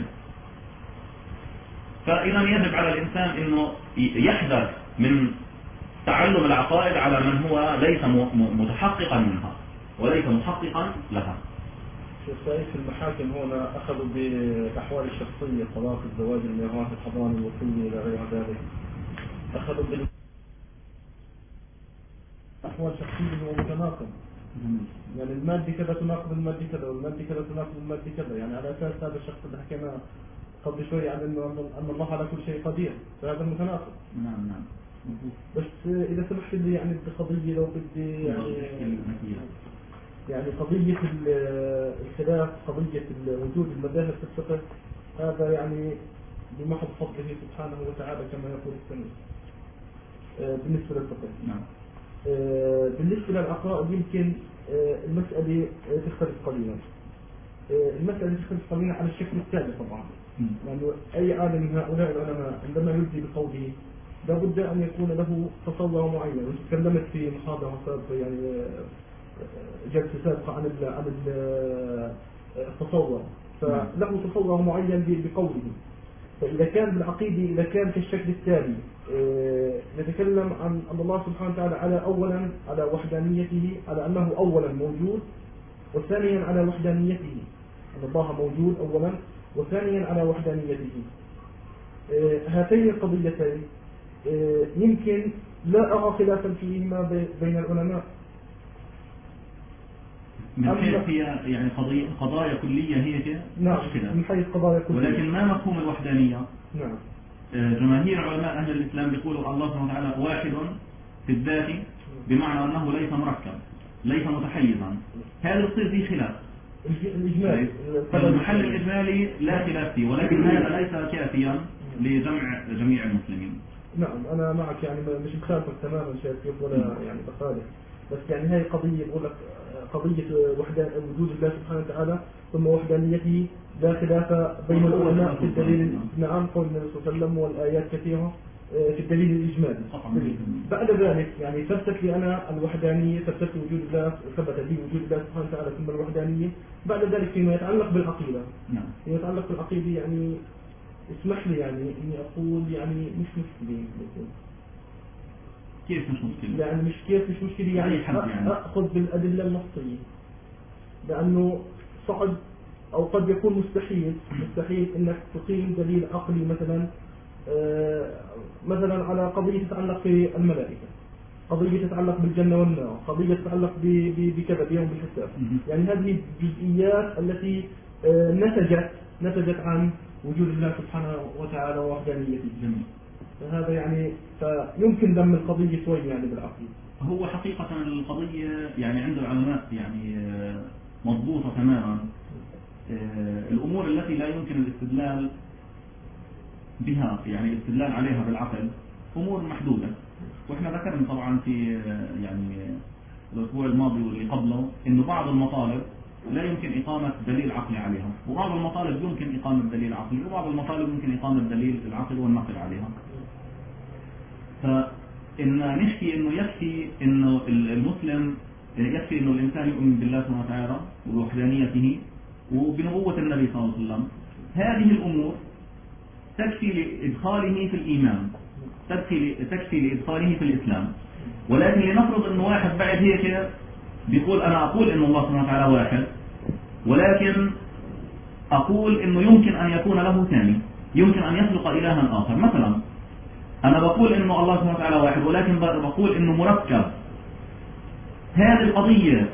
فإذا يجب على الإنسان إنه يحذر من تعلم العقائد على من هو ليس متحققا منها وليس محققا لها. شيخ سعيد، في المحاكم هنا أخذوا بالأحوال الشخصية، طلاق، الزواج، الميراث، الحضانة، الوصية إلى غير ذلك، أخذوا بالأحوال الشخصية هو متناقض. يعني المادي كذا تناقض المادي كذا، والمادي كذا تناقض المادي كذا، يعني على أساس هذا الشخص اللي حكينا قبل شوي عن أن الله على كل شيء قدير، فهذا متناقض. نعم. بس إذا سمحت لي يعني بقضية، لو بدي يعني قضية الخلاف، قضية وجود المذاهب في الفقه، هذا يعني بمحض فضله سبحانه وتعالى كما يقول السنة بالنسبة للفقه. نعم. بالنسبة للعقائد يمكن المسألة تختلف قليلا. المسألة تختلف قليلا على الشكل التالي طبعا. يعني أي عالم من هؤلاء العلماء عندما يلزي بقوله لابد أن يكون له تصور معين. وتكلمت في محاضرة سابقة يعني جلسة سابقة عن التصور، فله تصور معين بقوله. فإذا كان بالعقيدة، إذا كان كالشكل التالي، نتكلم عن أن الله سبحانه وتعالى على أولا على وحدانيته، على أنه أولا موجود، وثانيا على وحدانيته، أن الله موجود أولا، وثانيا على وحدانيته. هاتين القضيتين يمكن لا أرى خلافا فيهما بين العلماء. من حيث هي يعني قضايا كلية هي نعم، من حيث قضايا كلية، ولكن ما مفهوم الوحدانية؟ نعم. جماهير علماء أهل الإسلام بيقولوا الله سبحانه وتعالى واحد في الذات، بمعنى أنه ليس مركب، ليس متحيزا. هذا يصير فيه خلاف. الإجمالي، المحل الإجمالي لا خلاف فيه، ولكن هذا ليس كافيا لجمع جميع المسلمين. نعم، أنا معك، يعني مش مخالفك تماما شايف ولا يعني بخالف، بس يعني هاي قضية بقول لك قضية وجود الله سبحانه وتعالى ثم وحدانيته لا خلاف بين العلماء في الدليل. نعم، قول النبي صلى الله عليه وسلم والآيات كثيرة في الدليل الإجمالي. بعد ذلك يعني ثبتت لي أنا الوحدانية، ثبتت وجود الله، ثبت لي وجود الله سبحانه وتعالى ثم الوحدانية. بعد ذلك فيما يتعلق بالعقيدة، فيما يتعلق بالعقيدة يعني اسمح لي يعني إني أقول يعني مش مشكلة. كيف مش مشكلة؟ يعني مش كيف مش مشكلة، يعني أخذ بالأدلة النصية، لأنه صعب أو قد يكون مستحيل إنك تقيم دليل عقلي مثلا على قضية تتعلق في الملائكة، قضية تتعلق بالجنة والنار، قضية تتعلق بكذا بيوم الحساب. يعني هذه الجزئيات التي نتجت عن وجود الله سبحانه وتعالى ووحدانيته. فهذا يعني فيمكن دم القضية شوي يعني بالعقيدة. هو حقيقة القضية يعني عند العلماء يعني مضبوطة تماما. الأمور التي لا يمكن الاستدلال بها، يعني الاستدلال عليها بالعقل، أمور محدودة. وإحنا ذكرنا طبعا في يعني الأسبوع الماضي واللي قبله إنه بعض المطالب لا يمكن إقامة دليل عقلي عليها، وبعض المطالب يمكن إقامة دليل عقلي، وبعض المطالب يمكن إقامة دليل العقل والنقل عليها. فإن نحكي إنه يكفي إنه المسلم يكفي إنه الإنسان يؤمن بالله سبحانه وتعالى وبوحدانيته وبنبوة النبي صلى الله عليه وسلم، هذه الأمور تكفي لإدخاله في الإيمان، تكفي لإدخاله في الإسلام. ولكن لنفرض إنه واحد بعد هيك بيقول أنا أقول إن الله سبحانه وتعالى واحد، ولكن أقول إنه يمكن أن يكون له ثاني، يمكن أن يخلق إلها آخر. مثلا أنا بقول إنه الله سبحانه وتعالى واحد، ولكن بقول إنه مركب. هذه القضية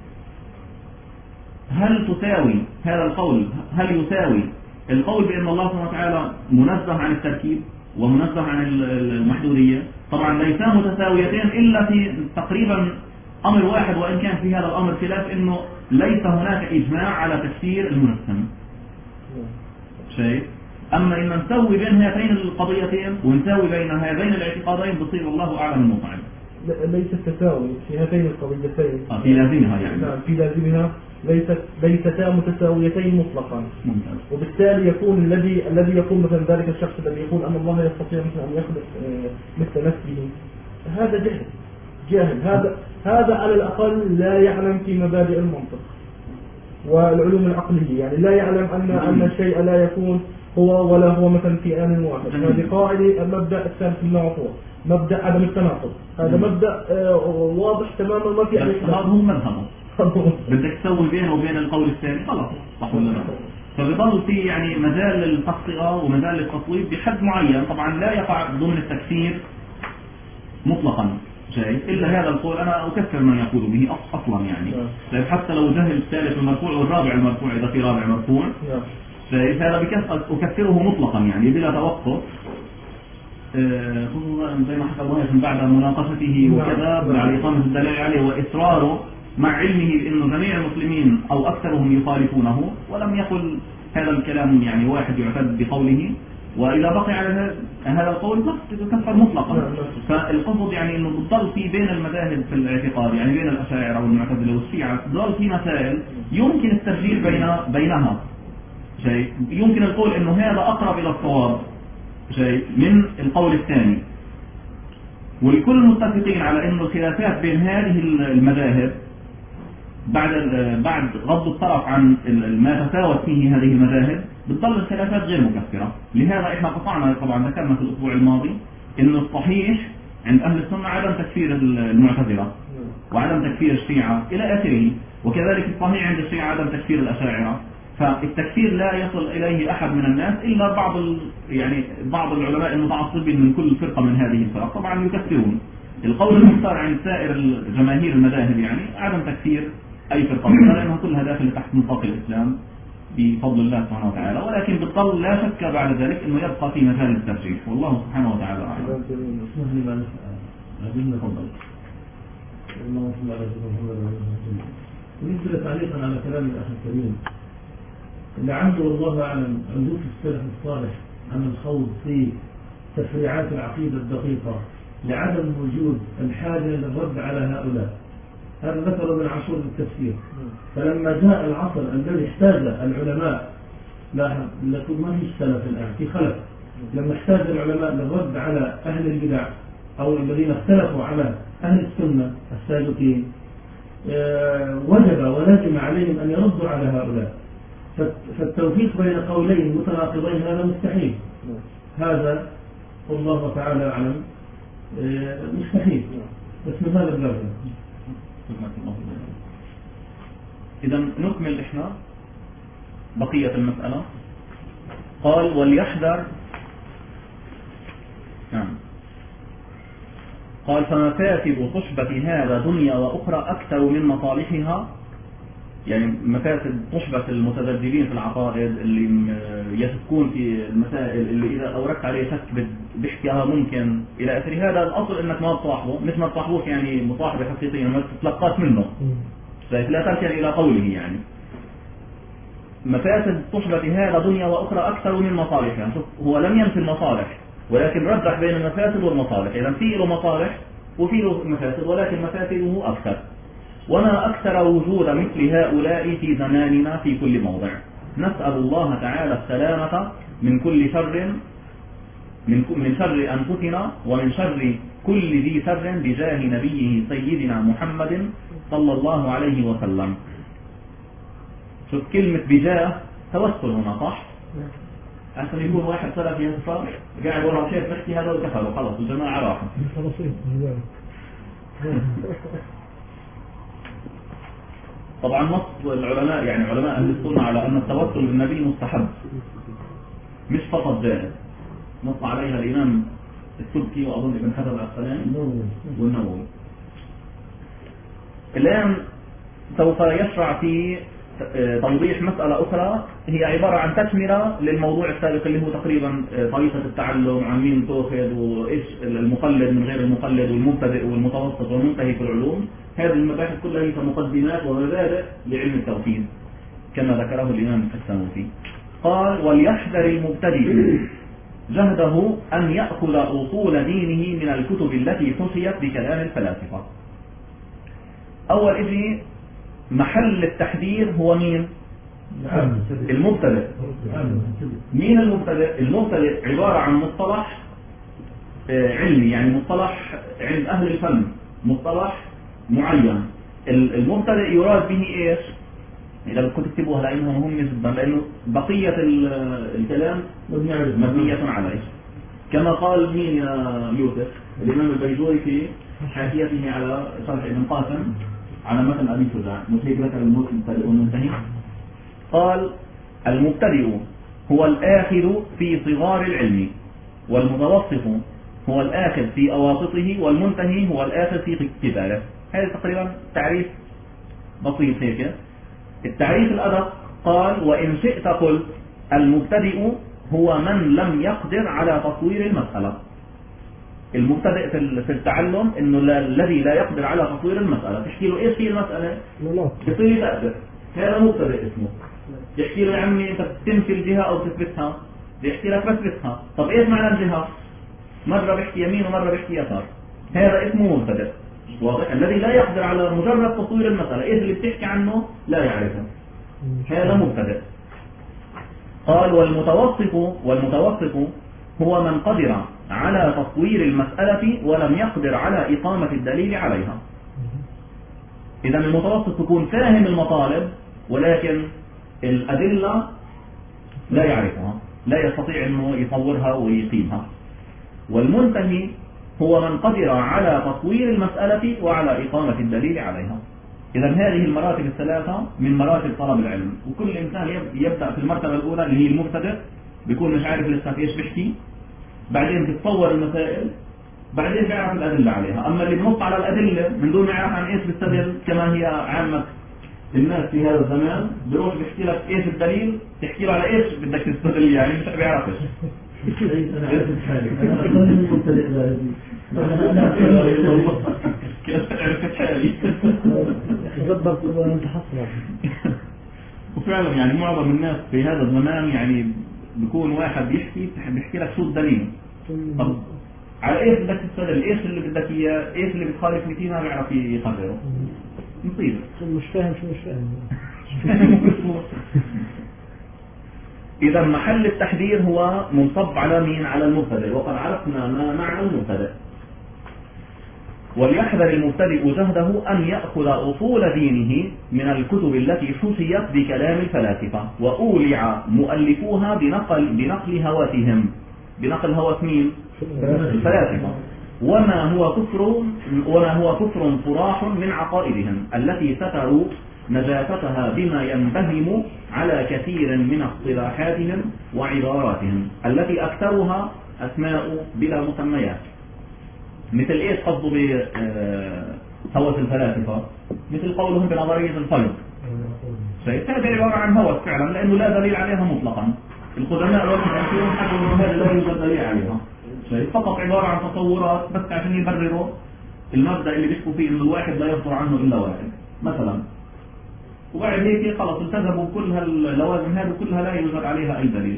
هل تساوي هذا القول، هل يساوي القول بأن الله سبحانه وتعالى منزه عن التركيب ومنزه عن المحدودية؟ طبعا ليسا متساويتين إلا في تقريبا أمر واحد، وإن كان في هذا الأمر خلاف إنه ليس هناك إجماع على تفسير المنسم. شايف؟ أما إن نسوي بين هاتين القضيتين ونسوي بين هذين الاعتقادين بصير الله أعلم المطعم. ليس التساوي في هاتين القضيتين في لازمها يعني. نعم في لازمها ليستا متساويتين مطلقا. ممتاز. وبالتالي يكون الذي يقول مثلا ذلك الشخص الذي يقول أن الله يستطيع مثلا أن يخلق مثل نفسه، هذا جاهل. هذا على الأقل لا يعلم في مبادئ المنطق والعلوم العقلية، يعني لا يعلم أن الشيء لا يكون هو ولا هو مثلا في آن واحد. هذه قاعدة. المبدأ الثالث من هو مبدأ عدم التناقض. هذا مبدأ واضح تماما ما في أي هذا هو مذهبه. بدك تسوي بينه وبين القول الثاني خلاص صح ولا لا؟ فبيضل في يعني مجال للتخطئة ومجال للتصويب بحد معين، طبعا لا يقع ضمن التكفير مطلقا شيء إلا هذا القول أنا أكفر من يقول به أصلا يعني. طيب حتى لو جهل الثالث المرفوع والرابع المرفوع إذا في رابع مرفوع فهذا أكفره مطلقا يعني بلا توقف، خصوصا زي ما حكى الله بعد مناقشته وكذا على إقامة الدليل عليه وإصراره مع علمه بأنه جميع المسلمين أو أكثرهم يخالفونه، ولم يقل هذا الكلام يعني واحد يعتد بقوله، وإذا بقي على هذا القول يكفر مطلقا. فالقصد يعني أنه بتضل في بين المذاهب في الاعتقاد يعني بين الأشاعرة والمعتزلة والشيعة بتضل في مسائل يمكن الترجيح بينها شيء، يمكن القول أنه هذا أقرب إلى الصواب شيء من القول الثاني، والكل متفقين على أن الخلافات بين هذه المذاهب بعد غض الطرف عن ما تساوت فيه هذه المذاهب بتضل الخلافات غير مكفرة. لهذا احنا قطعنا طبعا ذكرنا في الأسبوع الماضي أن الصحيح عند أهل السنة عدم تكفير المعتزلة وعدم تكفير الشيعة إلى آخره، وكذلك الصحيح عند الشيعة عدم تكفير الأشاعرة. فالتكفير لا يصل إليه أحد من الناس إلا بعض العلماء المتعصبين من كل فرقة من هذه الفرق طبعا يكفرون. القول المختار عند سائر جماهير المذاهب يعني عدم تكفير أي فرقة لأنها كلها داخل تحت نطاق الإسلام بفضل الله سبحانه وتعالى، ولكن بالضبط لا شك بعد ذلك أنه يبقى في مجال الترجيح والله سبحانه وتعالى أعلم. بالنسبة تعليقا على كلام الأخ الكريم، لعله والله أعلم عندوش السلف الصالح عن الخوض في تفريعات العقيدة الدقيقة لعدم وجود الحاجة للرد على هؤلاء. هذا ذكر من عصور التفسير. فلما جاء العصر الذي احتاج العلماء لكن ما في سلف الآن في خلف، لما احتاج العلماء للرد على أهل البدع أو الذين اختلفوا على أهل السنة السابقين وجب ولازم عليهم أن يردوا على هؤلاء. فالتوفيق بين قولين متناقضين هذا مستحيل، هذا والله تعالى أعلم مستحيل. بس من هذا الباب إذا نكمل إحنا بقية المسألة. قال وليحذر قال فمفاسد صحبة هذا دنيا وأخرى أكثر من مصالحها، يعني مفاسد صحبة المتدرجين في العقائد اللي يشكون في المسائل اللي إذا أوردت عليه شك بيحكيها ممكن إلى آخر. هذا الأصل إنك ما تصاحبه، مش ما تصاحبوش يعني مصاحبة حقيقية ما تتلقاش منه لا تركن إلى قوله. يعني مفاسد صحبة هذا دنيا وأخرى أكثر من مصالحها. هو لم ينفي المصالح ولكن رجح بين المفاسد والمصالح، إذا في له مصالح وفي له مفاسد ولكن مفاسده أكثر. وما أكثر وجود مثل هؤلاء في زماننا في كل موضع. نسأل الله تعالى السلامة من كل شر، من شر أنفسنا ومن شر كل ذي شر بجاه نبيه سيدنا محمد صلى الله عليه وسلم. شوف كلمة بجاه توسل هنا صح؟ عشان يكون واحد سلف ينصر قاعد ورا شيخ نحكي هذا وكفر وخلص الجماعة راحوا. طبعا نص العلماء يعني علماء أهل السنة على أن التوسل بالنبي مستحب مش فقط جائز، نص عليها الإمام السبكي وأظن ابن حجر العسقلاني والنووي. الآن سوف يشرع في توضيح مسألة أخرى هي عبارة عن تكملة للموضوع السابق اللي هو تقريبا طريقة التعلم، عن مين تأخذ وإيش المقلد من غير المقلد والمبتدئ والمتوسط والمنتهي في العلوم. هذه المباحث كلها هي مقدمات ومبادئ لعلم التوحيد كما ذكره الإمام السنوسي. قال وليحذر المبتدئ جهده أن يأخذ أصول دينه من الكتب التي حشيت بكلام الفلاسفة. أول إشي محل التحذير هو مين؟ المبتدئ. مين المبتدئ؟ المبتدئ عبارة عن مصطلح علمي، يعني مصطلح عند أهل الفن، مصطلح معين. المبتدئ يراد به إيش؟ إذا بدكم تكتبوها لأنه مهم جدا، لأنه بقية الكلام مبنية عليه. كما قال مين يا يوسف؟ الإمام البيجوري في حاشيته على شرح ابن قاسم على متن أبي شجاع، مش هيك ذكر المبتدئ والمنتهي؟ قال المبتدئ هو الآخذ في صغار العلم، والمتوسط هو الآخذ في أواسطه، والمنتهي هو الآخذ في كباره. هذا تقريبا تعريف بسيط هيك. التعريف الأدق قال وإن شئت قلت المبتدئ هو من لم يقدر على تطوير المسألة. المبتدئ في التعلم انه الذي لا يقدر على تطوير المسألة. تحكي له ايش هي المسألة؟ بصير يتأثر، هذا مبتدئ اسمه. يحكي له يا عمي انت تنفي الجهة او تثبتها، بيحكي لك بثبتها. طب ايش معنى الجهة؟ مرة بيحكي يمين ومرة بيحكي يسار، هذا اسمه مبتدئ. واضح؟ الذي لا يقدر على مجرد تطوير المسألة، ايش اللي بتحكي عنه لا يعرفه، هذا مبتدئ. قال والمتوسط هو من قدر على تطوير المسألة ولم يقدر على إقامة الدليل عليها. إذا المتوسط يكون فاهم المطالب ولكن الأدلة لا يعرفها، لا يستطيع أنه يطورها ويقيمها. والمنتهي هو من قدر على تطوير المسألة وعلى إقامة الدليل عليها. إذا هذه المراتب الثلاثة من مراتب طلب العلم، وكل إنسان يبدأ في المرتبة الأولى اللي هي المبتدئ، بيكون مش عارف لسه ايش بيحكي، بعدين تتصور المسائل، بعدين بيعرف الأدلة عليها. أما اللي بنص على الأدلة من دون ما يعرف عن ايش بيستدل كما هي عامة الناس في هذا الزمان، بيروح بيحكي لك ايش الدليل، تحكي له على ايش بدك تستدل، يعني مش بيعرفش. أنا عرفت حالي، أنا أقل من مبتدئ عرفت حالي. بالضبط أنت حصلك. وفعلا يعني معظم الناس في هذا الزمان يعني بيكون واحد بيحكي لك شو الدليل، طب على ايش بدك تستدل، ايش اللي بدك اياه، ايش اللي بتخالفني فيه، ما بيعرف يقرره، مصيبه. مش فاهم شو مش فاهم. إذا محل التحذير هو منصب على مين؟ على المبتدئ، وقد عرفنا ما معنى المبتدئ. وليحذر المبتدئ جهده أن يأخذ أصول دينه من الكتب التي حشيت بكلام الفلاسفة وأولع مؤلفوها بنقل هواتهم. بنقل هوات مين؟ الفلاسفة. وما هو كفر صراح من عقائدهم التي ستروا نجاستها بما ينبهم على كثير من اصطلاحاتهم وعباراتهم التي أكثرها أسماء بلا مسميات. مثل إيش قصدوا بهوس الفلاسفة؟ مثل قولهم بنظرية الفيض. هذا عبارة عن هوس فعلا، لأنه لا دليل عليها مطلقا. القدماء والمتأخرون حكوا أن هذا لا يوجد دليل عليها، فقط عبارة عن تصورات بس عشان يبرروا المبدأ اللي بيحكوا فيه إنه الواحد لا يصدر عنه إلا واحد مثلا. وبعد هيك خلص التزموا كل هاللوازم هذه كلها لا يوجد عليها أي دليل.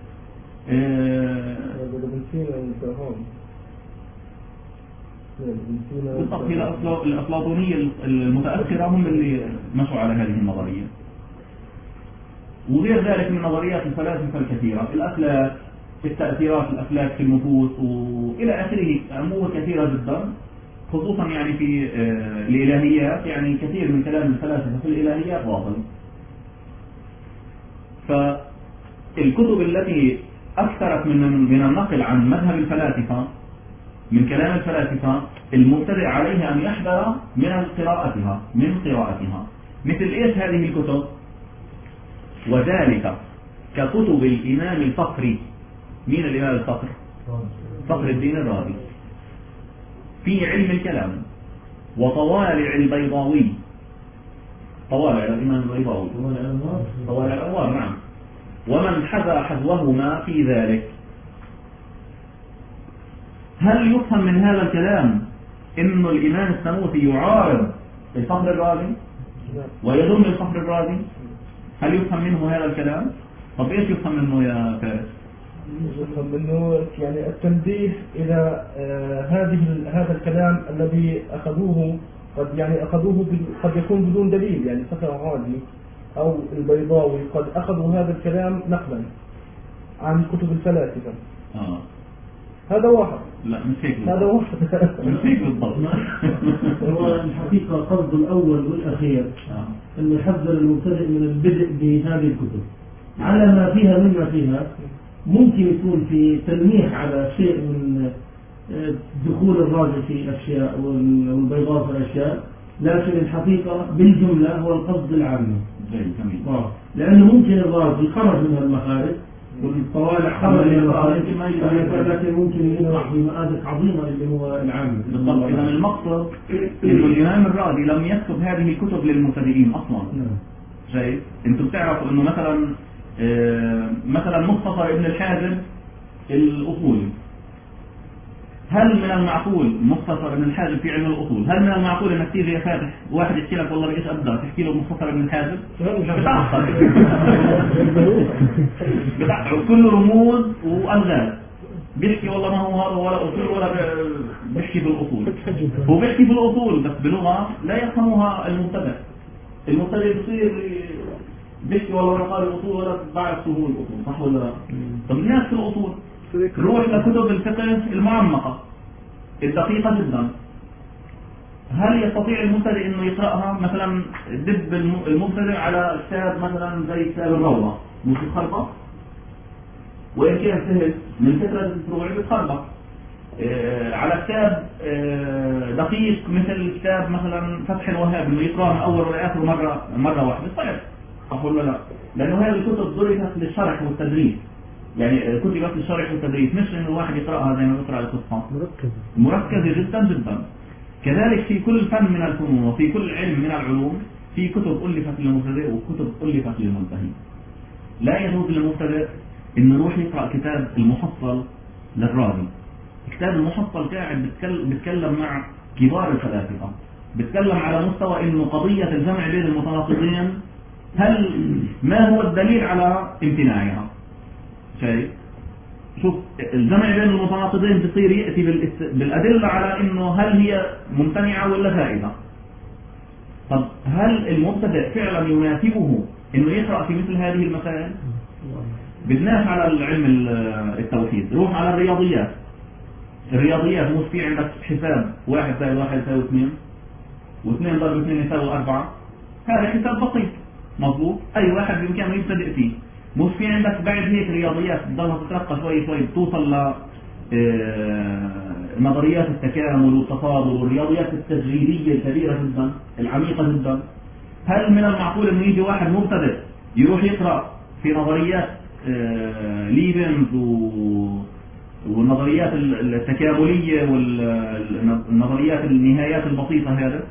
بالضبط، هي الأفلاطونية المتأخرة هم اللي مشوا على هذه النظرية. وغير ذلك من نظريات الفلاسفة الكثيرة، الأفلاك، التأثيرات الأفلاك في النفوس وإلى آخره، أمور كثيرة جدا، خصوصا يعني في الإلهيات. يعني كثير من كلام الفلاسفة في الإلهيات باطل. فالكتب التي أكثرت من النقل عن مذهب الفلاسفة من كلام الفلاسفة، المبتدئ عليه أن يحذر من قراءتها مثل إيش هذه الكتب؟ وذلك ككتب الإمام الفقري. مين الإمام الفقر؟ فقر الدين الرازي في علم الكلام، وطوالع البيضاوي، طوالع الإمام البيضاوي، طوالع الأنوار، نعم، ومن حذى حذوهما في ذلك. هل يفهم من هذا الكلام إن الإمام السنوسي يعارض الفخر الرازي ويضم الفخر الرازي؟ هل يفهم منه هذا الكلام؟ طب ايش يفهم منه يا فارس؟ يفهم منه يعني التنبيه إلى هذا الكلام الذي أخذوه، قد يكون بدون دليل. يعني صخر الرازي أو البيضاوي قد أخذوا هذا الكلام نقلا عن كتب الفلاسفة. هذا واحد. لا مش هيك. هذا واحد. مش هيك بالضبط. هو الحقيقة قصد الأول والأخير أن يحذر المبتدئ من البدء بهذه الكتب على ما فيها مما فيها. ممكن يكون في تلميح على شيء من دخول الرازي في أشياء والبيضاء في أشياء، لكن الحقيقة بالجملة هو القصد العام. لأنه ممكن الرازي خرج من المخارج والطوالع خرج من المخارج، لكن ممكن يقع في مآدك عظيمة اللي هو العام. بالضبط. إذا المقصد إنه الإمام الرازي لم يكتب هذه الكتب للمبتدئين أصلا. جيد. أنتم بتعرفوا إنه مثلا مختصر ابن الحازم الأصولي، هل من المعقول مختصر ابن الحازم في علم الأصول، هل من المعقول انك تيجي يا فاتح واحد يحكي لك والله ايش ابدا تحكي له مختصر ابن الحازم؟ بتعصب كله رموز والغاز، بيحكي والله ما هو هذا ولا اصول ولا بيحكي بالاصول. هو بيحكي في الاصول بس بلغه لا يفهمها المبتدئ. المبتدئ بصير بيحكي والله ولا قال الاصول ولا بعرف سهول الاصول، صح ولا لا؟ طب الناس في الاصول روح لكتب الفقه المعمقة الدقيقة جدا، هل يستطيع المبتدئ انه يقرأها؟ مثلا دب المبتدئ على كتاب مثلا زي كتاب الروضة مش بتخربط، وإن كان سهل من فكرة الفروع بتخربط. على كتاب دقيق مثل كتاب مثلا فتح الوهاب انه يقرأها من اول ولاخر مرة واحدة صعب، صح ولا لا؟ لانه هذه الكتب ضربت للشرح والتدريس، يعني كتبت للشرح والتدريس، مش انه الواحد يقراها زي ما يقرا القصه. مركزه جدا جدا. كذلك في كل فن من الفنون وفي كل علم من العلوم في كتب الفت للمبتدئ وكتب الفت للمنتهي. لا يجوز للمبتدئ انه يروح يقرا كتاب المحصل للرازي. كتاب المحصل قاعد بتكلم مع كبار الفلاسفه، بتكلم على مستوى انه قضيه الجمع بين المتناقضين هل ما هو الدليل على امتناعها؟ شوف الجمع بين المتناقضين بصير يأتي بالأدلة على إنه هل هي ممتنعة ولا فائدة. طب هل المبتدئ فعلا يناسبه إنه يقرأ في مثل هذه المسائل؟ بدناش على العلم التوحيد، روح على الرياضيات. الرياضيات مش في عندك حساب 1 زائد 1 يساوي 2 و2 ضرب 2 يساوي 4، هذا حساب بسيط مظبوط أي واحد بإمكانه يبتدئ فيه. مش في عندك بعد هيك رياضيات تضلها تترقى شوي شوي توصل ل نظريات التكامل والتفاضل والرياضيات التجريدية الكبيرة جدا العميقة جدا. هل من المعقول انه يجي واحد مبتدئ يروح يقرأ في نظريات ليبنز والنظريات التكاملية والنظريات النهايات البسيطة؟ هذا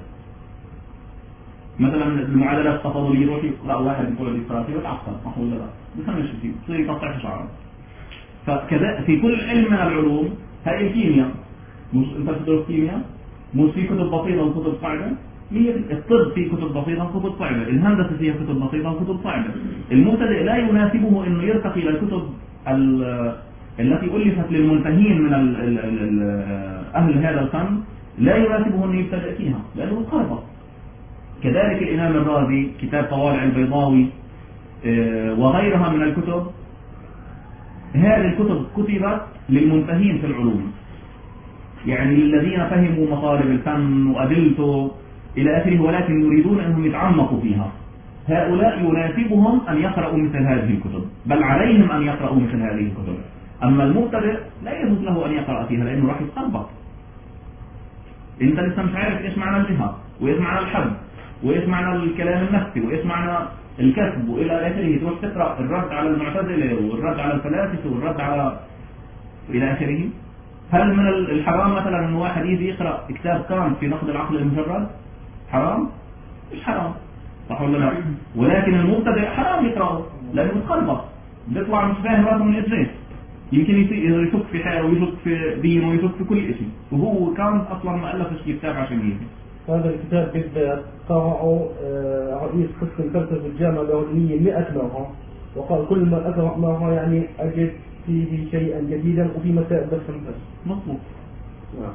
مثلا المعادلات التفاضلية يروح يقرأ واحد يقول الديمقراطية ويتعصب، صح ولا لا؟ بفهمش فيه، بصير يقطع في شعره. فكذا في كل علم من العلوم. هاي الكيمياء مش انت بتدرس كيمياء، مش في كتب بسيطة وكتب صعبة؟ الطب في كتب بسيطة وكتب صعبة، الهندسة فيها كتب بسيطة وكتب صعبة. المبتدئ لا يناسبه انه يرتقي الى الكتب التي ألفت للمنتهين من أهل هذا الفن، لا يناسبه انه يبتدئ فيها لأنه متخربط. كذلك الإمام الرازي كتاب طوالع البيضاوي وغيرها من الكتب، هذه الكتب كتبت للمنتهين في العلوم، يعني للذين فهموا مطالب الفن وأدلته إلى آخره، ولكن يريدون أنهم يتعمقوا فيها. هؤلاء يناسبهم أن يقرأوا مثل هذه الكتب، بل عليهم أن يقرأوا مثل هذه الكتب. أما المبتدئ لا يجوز له أن يقرأ فيها لأنه راح يتخربط. أنت لسه مش عارف إيش معنى الجهة وإيش معنى الحد وإيش معنى الكلام النفسي وإيش معنى الكسب وإلى آخره، تروح تقرأ الرد على المعتزلة والرد على الفلاسفة والرد على إلى آخره. هل من الحرام مثلا أن واحد يجي يقرأ كتاب كانت في نقد العقل المجرد؟ حرام؟ مش حرام، صح ولا لا؟ ولكن المبتدئ حرام يقرأه لأنه متخلبط، بيطلع مش فاهم راسه من إجريه، يمكن يشك في حاله ويشك في دينه ويشك في كل شيء، وهو كان أصلا ما ألفش كتاب عشان يجي. هذا الكتاب بالذات قرأه رئيس قسم الفلسفة في الجامعة الأردنية 100 مرة، وقال كل ما أقرأ معها يعني أجد فيه شيئا جديدا وفي مسائل بس فهمتها. مطلوب. نعم.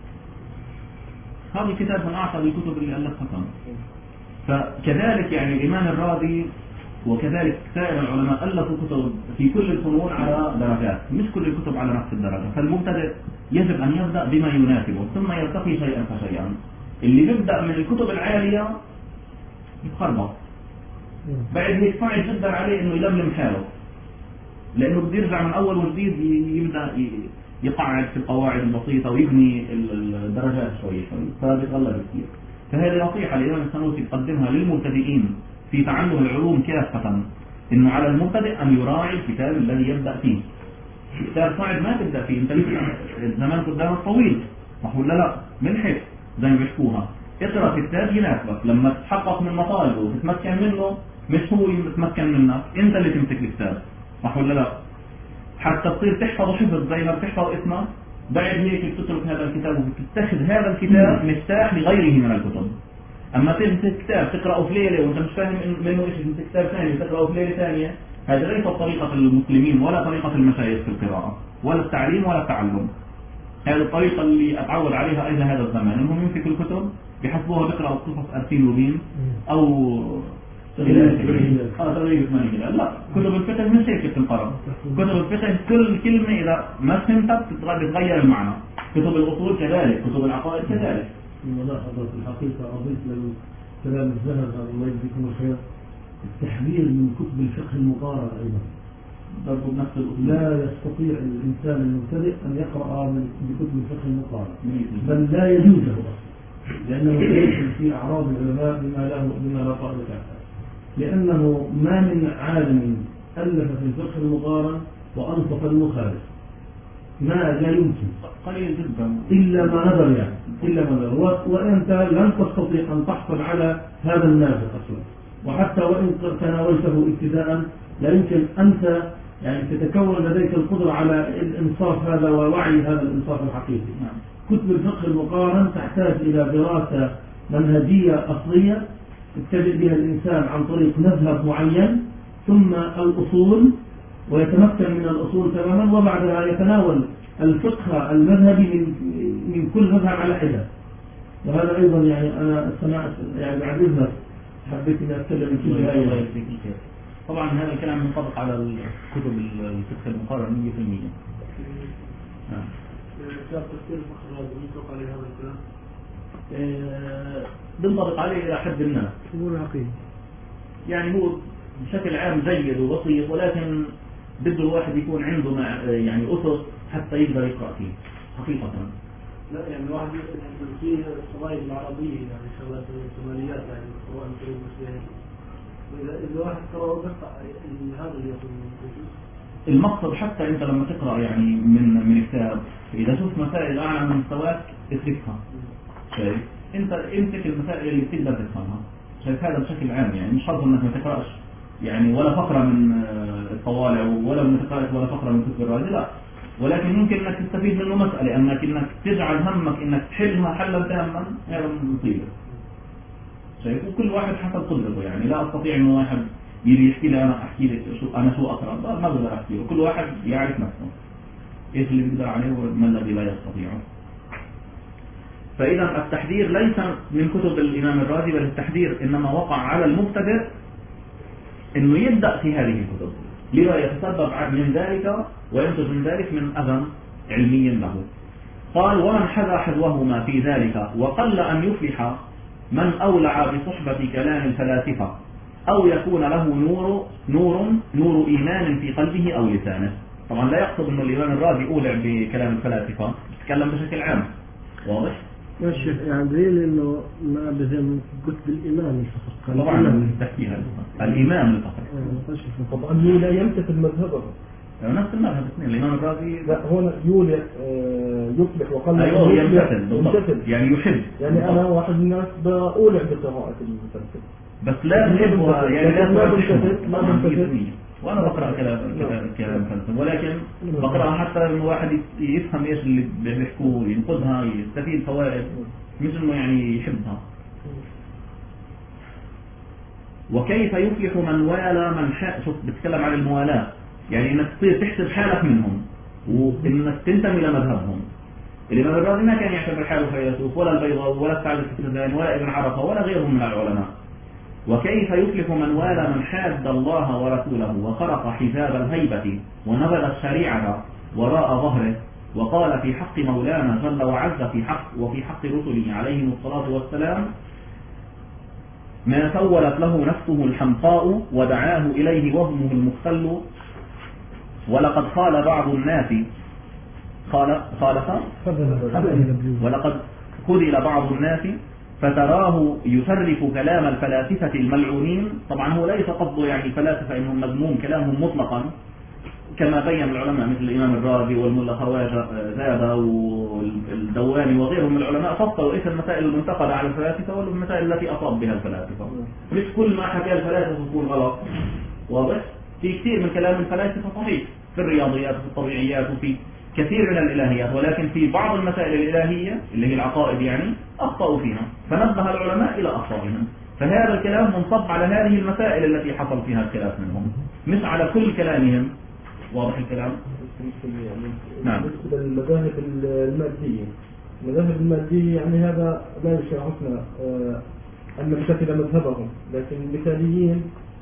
هذا الكتاب من أعطى الكتب اللي ألفها كان. فكذلك يعني الإمام الرازي وكذلك سائر العلماء ألفوا كتب في كل الفنون على درجات، مش كل الكتب على نفس الدرجة. فالمبتدئ يجب أن يبدأ بما يناسبه ثم يرتقي شيئا فشيئا. اللي بيبدأ من الكتب العالية يتخربط، بعد هيك صعب جدا عليه إنه يلملم حاله، لأنه بده يرجع من أول وجديد يبدأ يقعد في القواعد البسيطة ويبني الدرجات شوي شوي، فبيتغلب كثير. فهذه نصيحة الإمام السنوسي يقدمها للمبتدئين في تعلم العلوم كافة، إنه على المبتدئ أن يراعي الكتاب الذي يبدأ فيه. كتاب صعب ما تبدأ فيه، أنت لسه الزمان قدامك طويل، صح ولا لا؟ ملحق زي ما بيحكوها. اقرأ كتاب يناسبك، لما تتحقق من مطالبه وتتمكن منه، مش هو يتمكن منك، أنت اللي تمسك الكتاب، صح ولا لا؟ حتى تصير تحفظ حفظ زي ما بتحفظ اسمك، بعد هيك بتترك هذا الكتاب وبتتخذ هذا الكتاب مفتاح لغيره من الكتب. أما تمسك كتاب تقرأه في ليلة وأنت مش فاهم منه إيش، تمسك كتاب ثاني وتقرأه في ليلة ثانية، هذا ليس طريقة المسلمين ولا طريقة المشايخ في القراءة ولا التعليم ولا التعلم. هذه الطريقة اللي أتعود عليها أيضا هذا الزمان، إنهم يمسكوا الكتب بيحسبوها بيقرأوا قصص أرسين لوبين أو تغريب 8 هلال. لا، كتب الفقه مش هيك بتنقرأ. كتب الفقه كل كلمة إذا ما فهمتها بتتغير المعنى. كتب الأصول كذلك، كتب العقائد كذلك. ملاحظة الحقيقة أضيف للكلام الذهب الله يجزيكم الخير، التحذير من كتب الفقه المقارنة أيضا. برضو بنفس الأصول. لا يستطيع الإنسان المبتدئ أن يقرأ بكتب الفقه المقارنة، بل لا يجوز له لأنه يدخل في أعراض العلماء بما لا قائل له، لأنه ما من عالم ألف في الفقه المقارن وأنصف المخالف، ما لا يمكن، قليل جدا إلا ما نظر يعني، إلا ما نظر. وأنت لن تستطيع أن تحصل على هذا النافذ أصلا، وحتى وإن تناولته ابتداء لا يمكن أنت يعني تتكون لديك القدرة على الإنصاف هذا ووعي هذا الإنصاف الحقيقي. كتب الفقه المقارن تحتاج إلى دراسة منهجية أصلية يبتدئ بها الإنسان عن طريق مذهب معين ثم الأصول ويتمكن من الأصول تماما، وبعدها يتناول الفقه المذهبي من كل مذهب على حدة. وهذا أيضا يعني أنا سمعت يعني بعد إذنك حبيت أن أتكلم في كل آية. طبعا هذا الكلام منطبق على كتب الفقه المقارن 100%. كتاب تفسير الفقه يطلق عليه هذا الكلام؟ بنطبق عليه إلى حد ما. هو العقيدة يعني هو بشكل عام جيد وبسيط، ولكن بده الواحد يكون عنده يعني أسس حتى يقدر يقرأ فيه حقيقة. لا يعني الواحد فيه الصلايد العربية يعني شغلات الثمانيات يعني القرآن الكريم مسلم، إذا واحد قرأ بقى هذا اللي يكون المقصد حتى أنت لما تقرأ يعني من كتاب، إذا شفت مسائل أعلى من مستواك اتركها. شايف؟ أنت امسك المسائل اللي بتقدر تفهمها. شايف هذا بشكل عام يعني مش شرط إنك ما تقرأش يعني ولا فقرة من الطوالع ولا من تقرأ ولا فقرة من كتب الرازي، لا، ولكن ممكن إنك تستفيد منه مسألة، إنك تجعل همك إنك تحلها حلا تاما، هذا مصيبة. شايف؟ وكل واحد حسب قدرته يعني، لا أستطيع إنه واحد يجي يحكي لي أنا أحكي لك شو أقرأ، ما بقدر أحكي له، كل واحد يعرف نفسه إيش اللي بيقدر عليه وما الذي لا يستطيعه. فإذا التحذير ليس من كتب الإمام الرازي، بل التحذير إنما وقع على المبتدئ إنه يبدأ في هذه الكتب، لما يتسبب من ذلك وينتج من ذلك من أذى علمي له. قال: ومن حذى حذوهما في ذلك وقل أن يفلح من أولع بصحبة كلام الفلاسفة أو يكون له نور إيمان في قلبه أو لسانه. طبعا لا يقصد أن الإمام الرازي أولع بكلام الفلاسفة، يتكلم بشكل عام، واضح؟ ماشي يعني دليل إنه ما بهم كتب الإمام الفقه. طبعا تحكيها الإمام الفقه. طبعا لا يمتثل مذهبه نفس المذهب اثنين. الإمام الرازي لا هنا يولع يصلح وقال أيوه يمتثل يعني يحب. يعني أنا واحد من الناس بأولع بقراءة المسلسل بس لا يحبها يعني لا ما بنتثل وأنا بقرأ كلام فلسفة، ولكن بقرأها حتى إنه واحد يفهم إيش اللي بيحكوه، ينقذها، يستفيد فوائد، مش إنه يعني يحبها. وكيف يفلح من والى من شوف بتكلم عن الموالاة، يعني انك تصير تحسب حالك منهم وانك تنتمي لمذهبهم. الإمام الرازي ما كان يعتبر حاله فيلسوف ولا البيضاوي ولا السعد السرداني ولا ابن عرفة ولا غيرهم من العلماء. وكيف يفلح من والى من حاد الله ورسوله وخرق حجاب الهيبة ونبذ الشريعة وراء ظهره، وقال في حق مولانا جل وعز وفي حق رسله عليهم الصلاة والسلام ما سولت له نفسه الحمقاء ودعاه إليه وهمه المختل. ولقد قال بعض الناس ولقد خذل بعض الناس فتراه يشرف كلام الفلاسفة الملعونين. طبعا هو ليس قصده يعني الفلاسفة انهم مذموم كلامهم مطلقا، كما بين العلماء مثل الإمام الرازي والملا خواجة زادة والدواني وغيرهم من العلماء فصلوا ايش المسائل المنتقدة على الفلاسفة والمسائل التي أصاب بها الفلاسفة. مش كل ما حكى الفلاسفة يكون غلط، واضح؟ في كثير من كلام الفلاسفة صحيح في الرياضيات وفي الطبيعيات وفي كثير من الإلهيات، ولكن في بعض المسائل الإلهية اللي هي العقائد يعني أخطأوا فيها، فنبه العلماء إلى أخطائهم. فهذا الكلام منصب على هذه المسائل التي حصل فيها الخلاف منهم، مش على كل كلامهم. واضح الكلام؟ نعم. بالنسبة للمذاهب المادية، المذاهب المادية يعني هذا لا يشاعرنا أن نمتثل مذهبهم، لكن المثاليين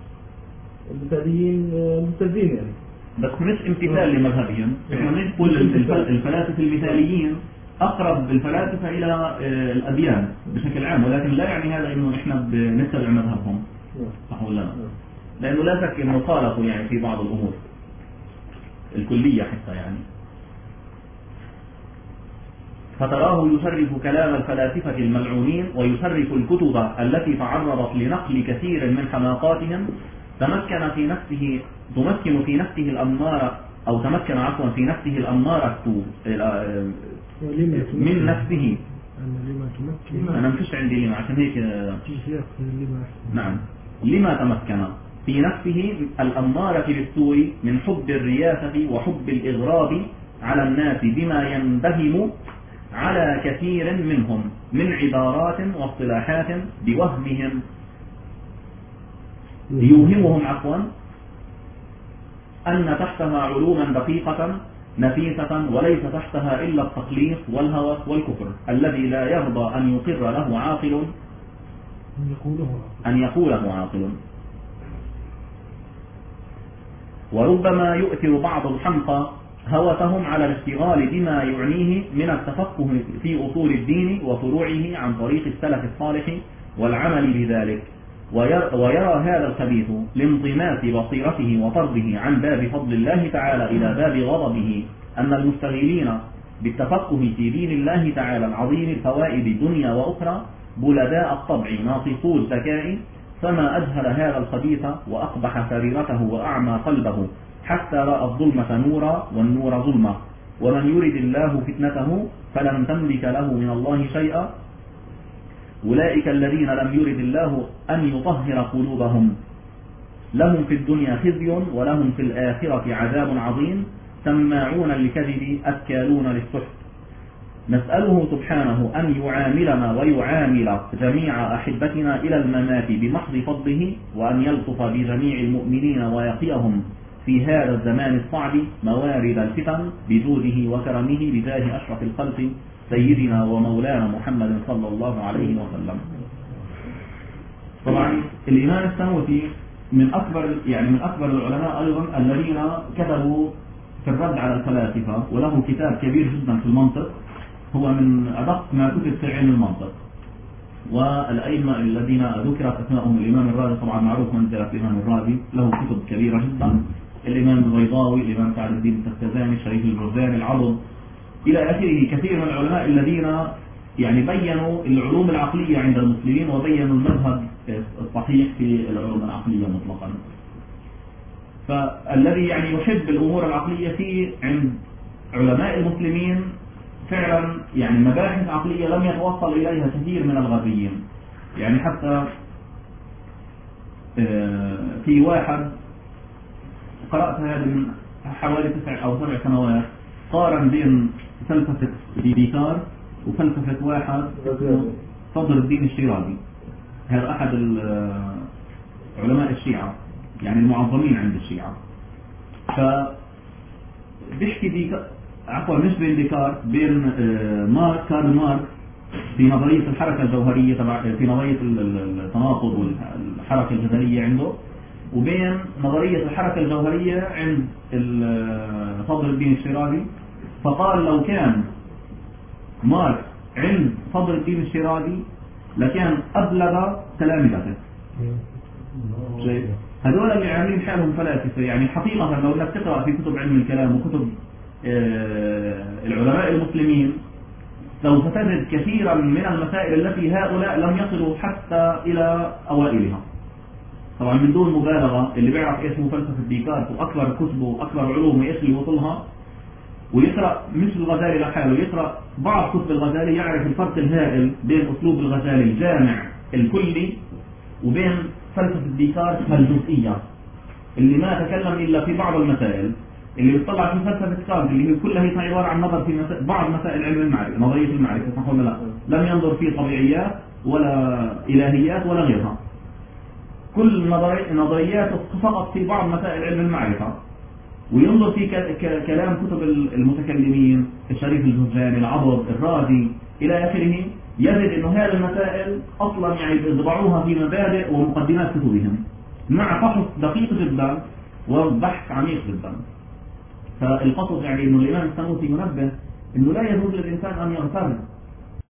ممتازين يعني. بس مش امتثال لمذهبهم، احنا نقول الفلاسفة المثاليين أقرب الفلاسفة إلى الأديان بشكل عام، ولكن لا يعني هذا إنه إحنا بنتبع مذهبهم، صح ولا لا؟ لأنه لا شك إنه خالفوا يعني في بعض الأمور الكلية حتى يعني. فتراه يشرف كلام الفلاسفة الملعونين ويشرف الكتب التي تعرضت لنقل كثير من حماقاتهم. تمكن في نفسه الأمارة أو تمكن عفوا في نفسه الأمارة من نفسه. أنا مفيش عندي لما، عشان هيك نعم. لما تمكن في نفسه الأمارة بالسوء من حب الرياسة وحب الإغراب على الناس بما ينبهم على كثير منهم من عبارات واصطلاحات يوهمهم عفوا أن تحتها علوما دقيقة نفيسة وليس تحتها إلا التقليص والهوس والكفر الذي لا يرضى أن يقر له عاقل أن يقوله عاقل. وربما يؤثر بعض الحمقى هوسهم على الاشتغال بما يعنيه من التفقه في أصول الدين وفروعه عن طريق السلف الصالح والعمل بذلك، ويرى هذا الخبيث لانطماس بصيرته وطرده عن باب فضل الله تعالى إلى باب غضبه أن المشتغلين بالتفقه في دين الله تعالى العظيم الفوائد دنيا وأخرى بلداء الطبع ناطقو الذكاء، فما أجهل هذا الخبيث وأقبح سريرته وأعمى قلبه حتى رأى الظلمة نورا والنور ظلمة. ومن يرد الله فتنته فلن تملك له من الله شيئا. أولئك الذين لم يرد الله أن يطهر قلوبهم لهم في الدنيا خزي ولهم في الآخرة عذاب عظيم سماعون للكذب أكالون للسحت. نسأله سبحانه أن يعاملنا ويعامل جميع أحبتنا إلى الممات بمحض فضله، وأن يلطف بجميع المؤمنين ويقيهم في هذا الزمان الصعب موارد الفتن بجوده وكرمه بجاه أشرف الخلق سيدنا ومولانا محمد صلى الله عليه وسلم. طبعا الإمام السنوسي من أكبر العلماء أيضا الذين كتبوا في الرد على الفلاسفة، وله كتاب كبير جدا في المنطق، هو من أدق ما كتب في علم المنطق. والأئمة الذين ذكرت أسمائهم الإمام الرازي، طبعا معروف منزلة الإمام الرازي، له كتب كبيرة جدا، الإمام البيضاوي، الإمام سعد الدين التفتزاني، الشريف الجرجاني، العضد إلى آخره. كثير من العلماء الذين يعني بينوا العلوم العقلية عند المسلمين وبينوا المذهب الصحيح في العلوم العقلية مطلقا. فالذي يعني يحب الأمور العقلية في عند علماء المسلمين فعلا يعني مباحث عقلية لم يتوصل إليها كثير من الغربيين. يعني حتى في واحد قرأت هذا من حوالي 9 أو 7 سنوات، قارن بين فلسفة ديكار وفلسفة واحد صدر الدين الشيرازي. هذا أحد علماء الشيعة يعني المعظمين عند الشيعة. فبيحكي مش بين ديكارت، بين كارل ماركس في نظرية الحركة الجوهرية في نظرية التناقض والحركة الجدلية عنده، وبين نظرية الحركة الجوهرية عند فضل الدين الشيرازي. فقال لو كان ماركس عند فضل الدين الشيرازي لكان أبلغ تلامذته. هذول اللي عاملين حالهم فلاسفة. يعني حقيقة لو انك تقرأ في كتب علم الكلام وكتب العلماء المسلمين سوف تجد كثيرا من المسائل التي هؤلاء لم يصلوا حتى إلى أوائلها. طبعا من دون مبالغة، اللي بيعرف ايش هو فلسفة ديكارت وأكبر كتبه وأكبر علومه ايش اللي وصلها، ويقرأ مش الغزالي لحاله، يقرأ بعض كتب الغزالي، يعرف الفرق الهائل بين أسلوب الغزالي الجامع الكلي وبين فلسفة ديكارت الجزئية اللي ما تكلم إلا في بعض المسائل، اللي بيطلع في فلسفة كانت اللي هي كلها هي عبارة عن نظر في بعض مسائل علم المعرفة، نظرية المعرفة، صح ولا لا؟ لم ينظر في طبيعيات ولا إلهيات ولا غيرها. كل نظرياته فقط في بعض مسائل علم المعرفة، وينظر في كلام كتب المتكلمين، الشريف الجرجاني، العضد، الرازي إلى آخره، يجد أنه هذه المسائل أصلا يعني يضبعوها في مبادئ ومقدمات كتبهم مع فحص دقيق جدا وبحث عميق جدا. فالقصد يعني أنه الإمام السنوسي ينبه أنه لا يجوز للإنسان أن يغتر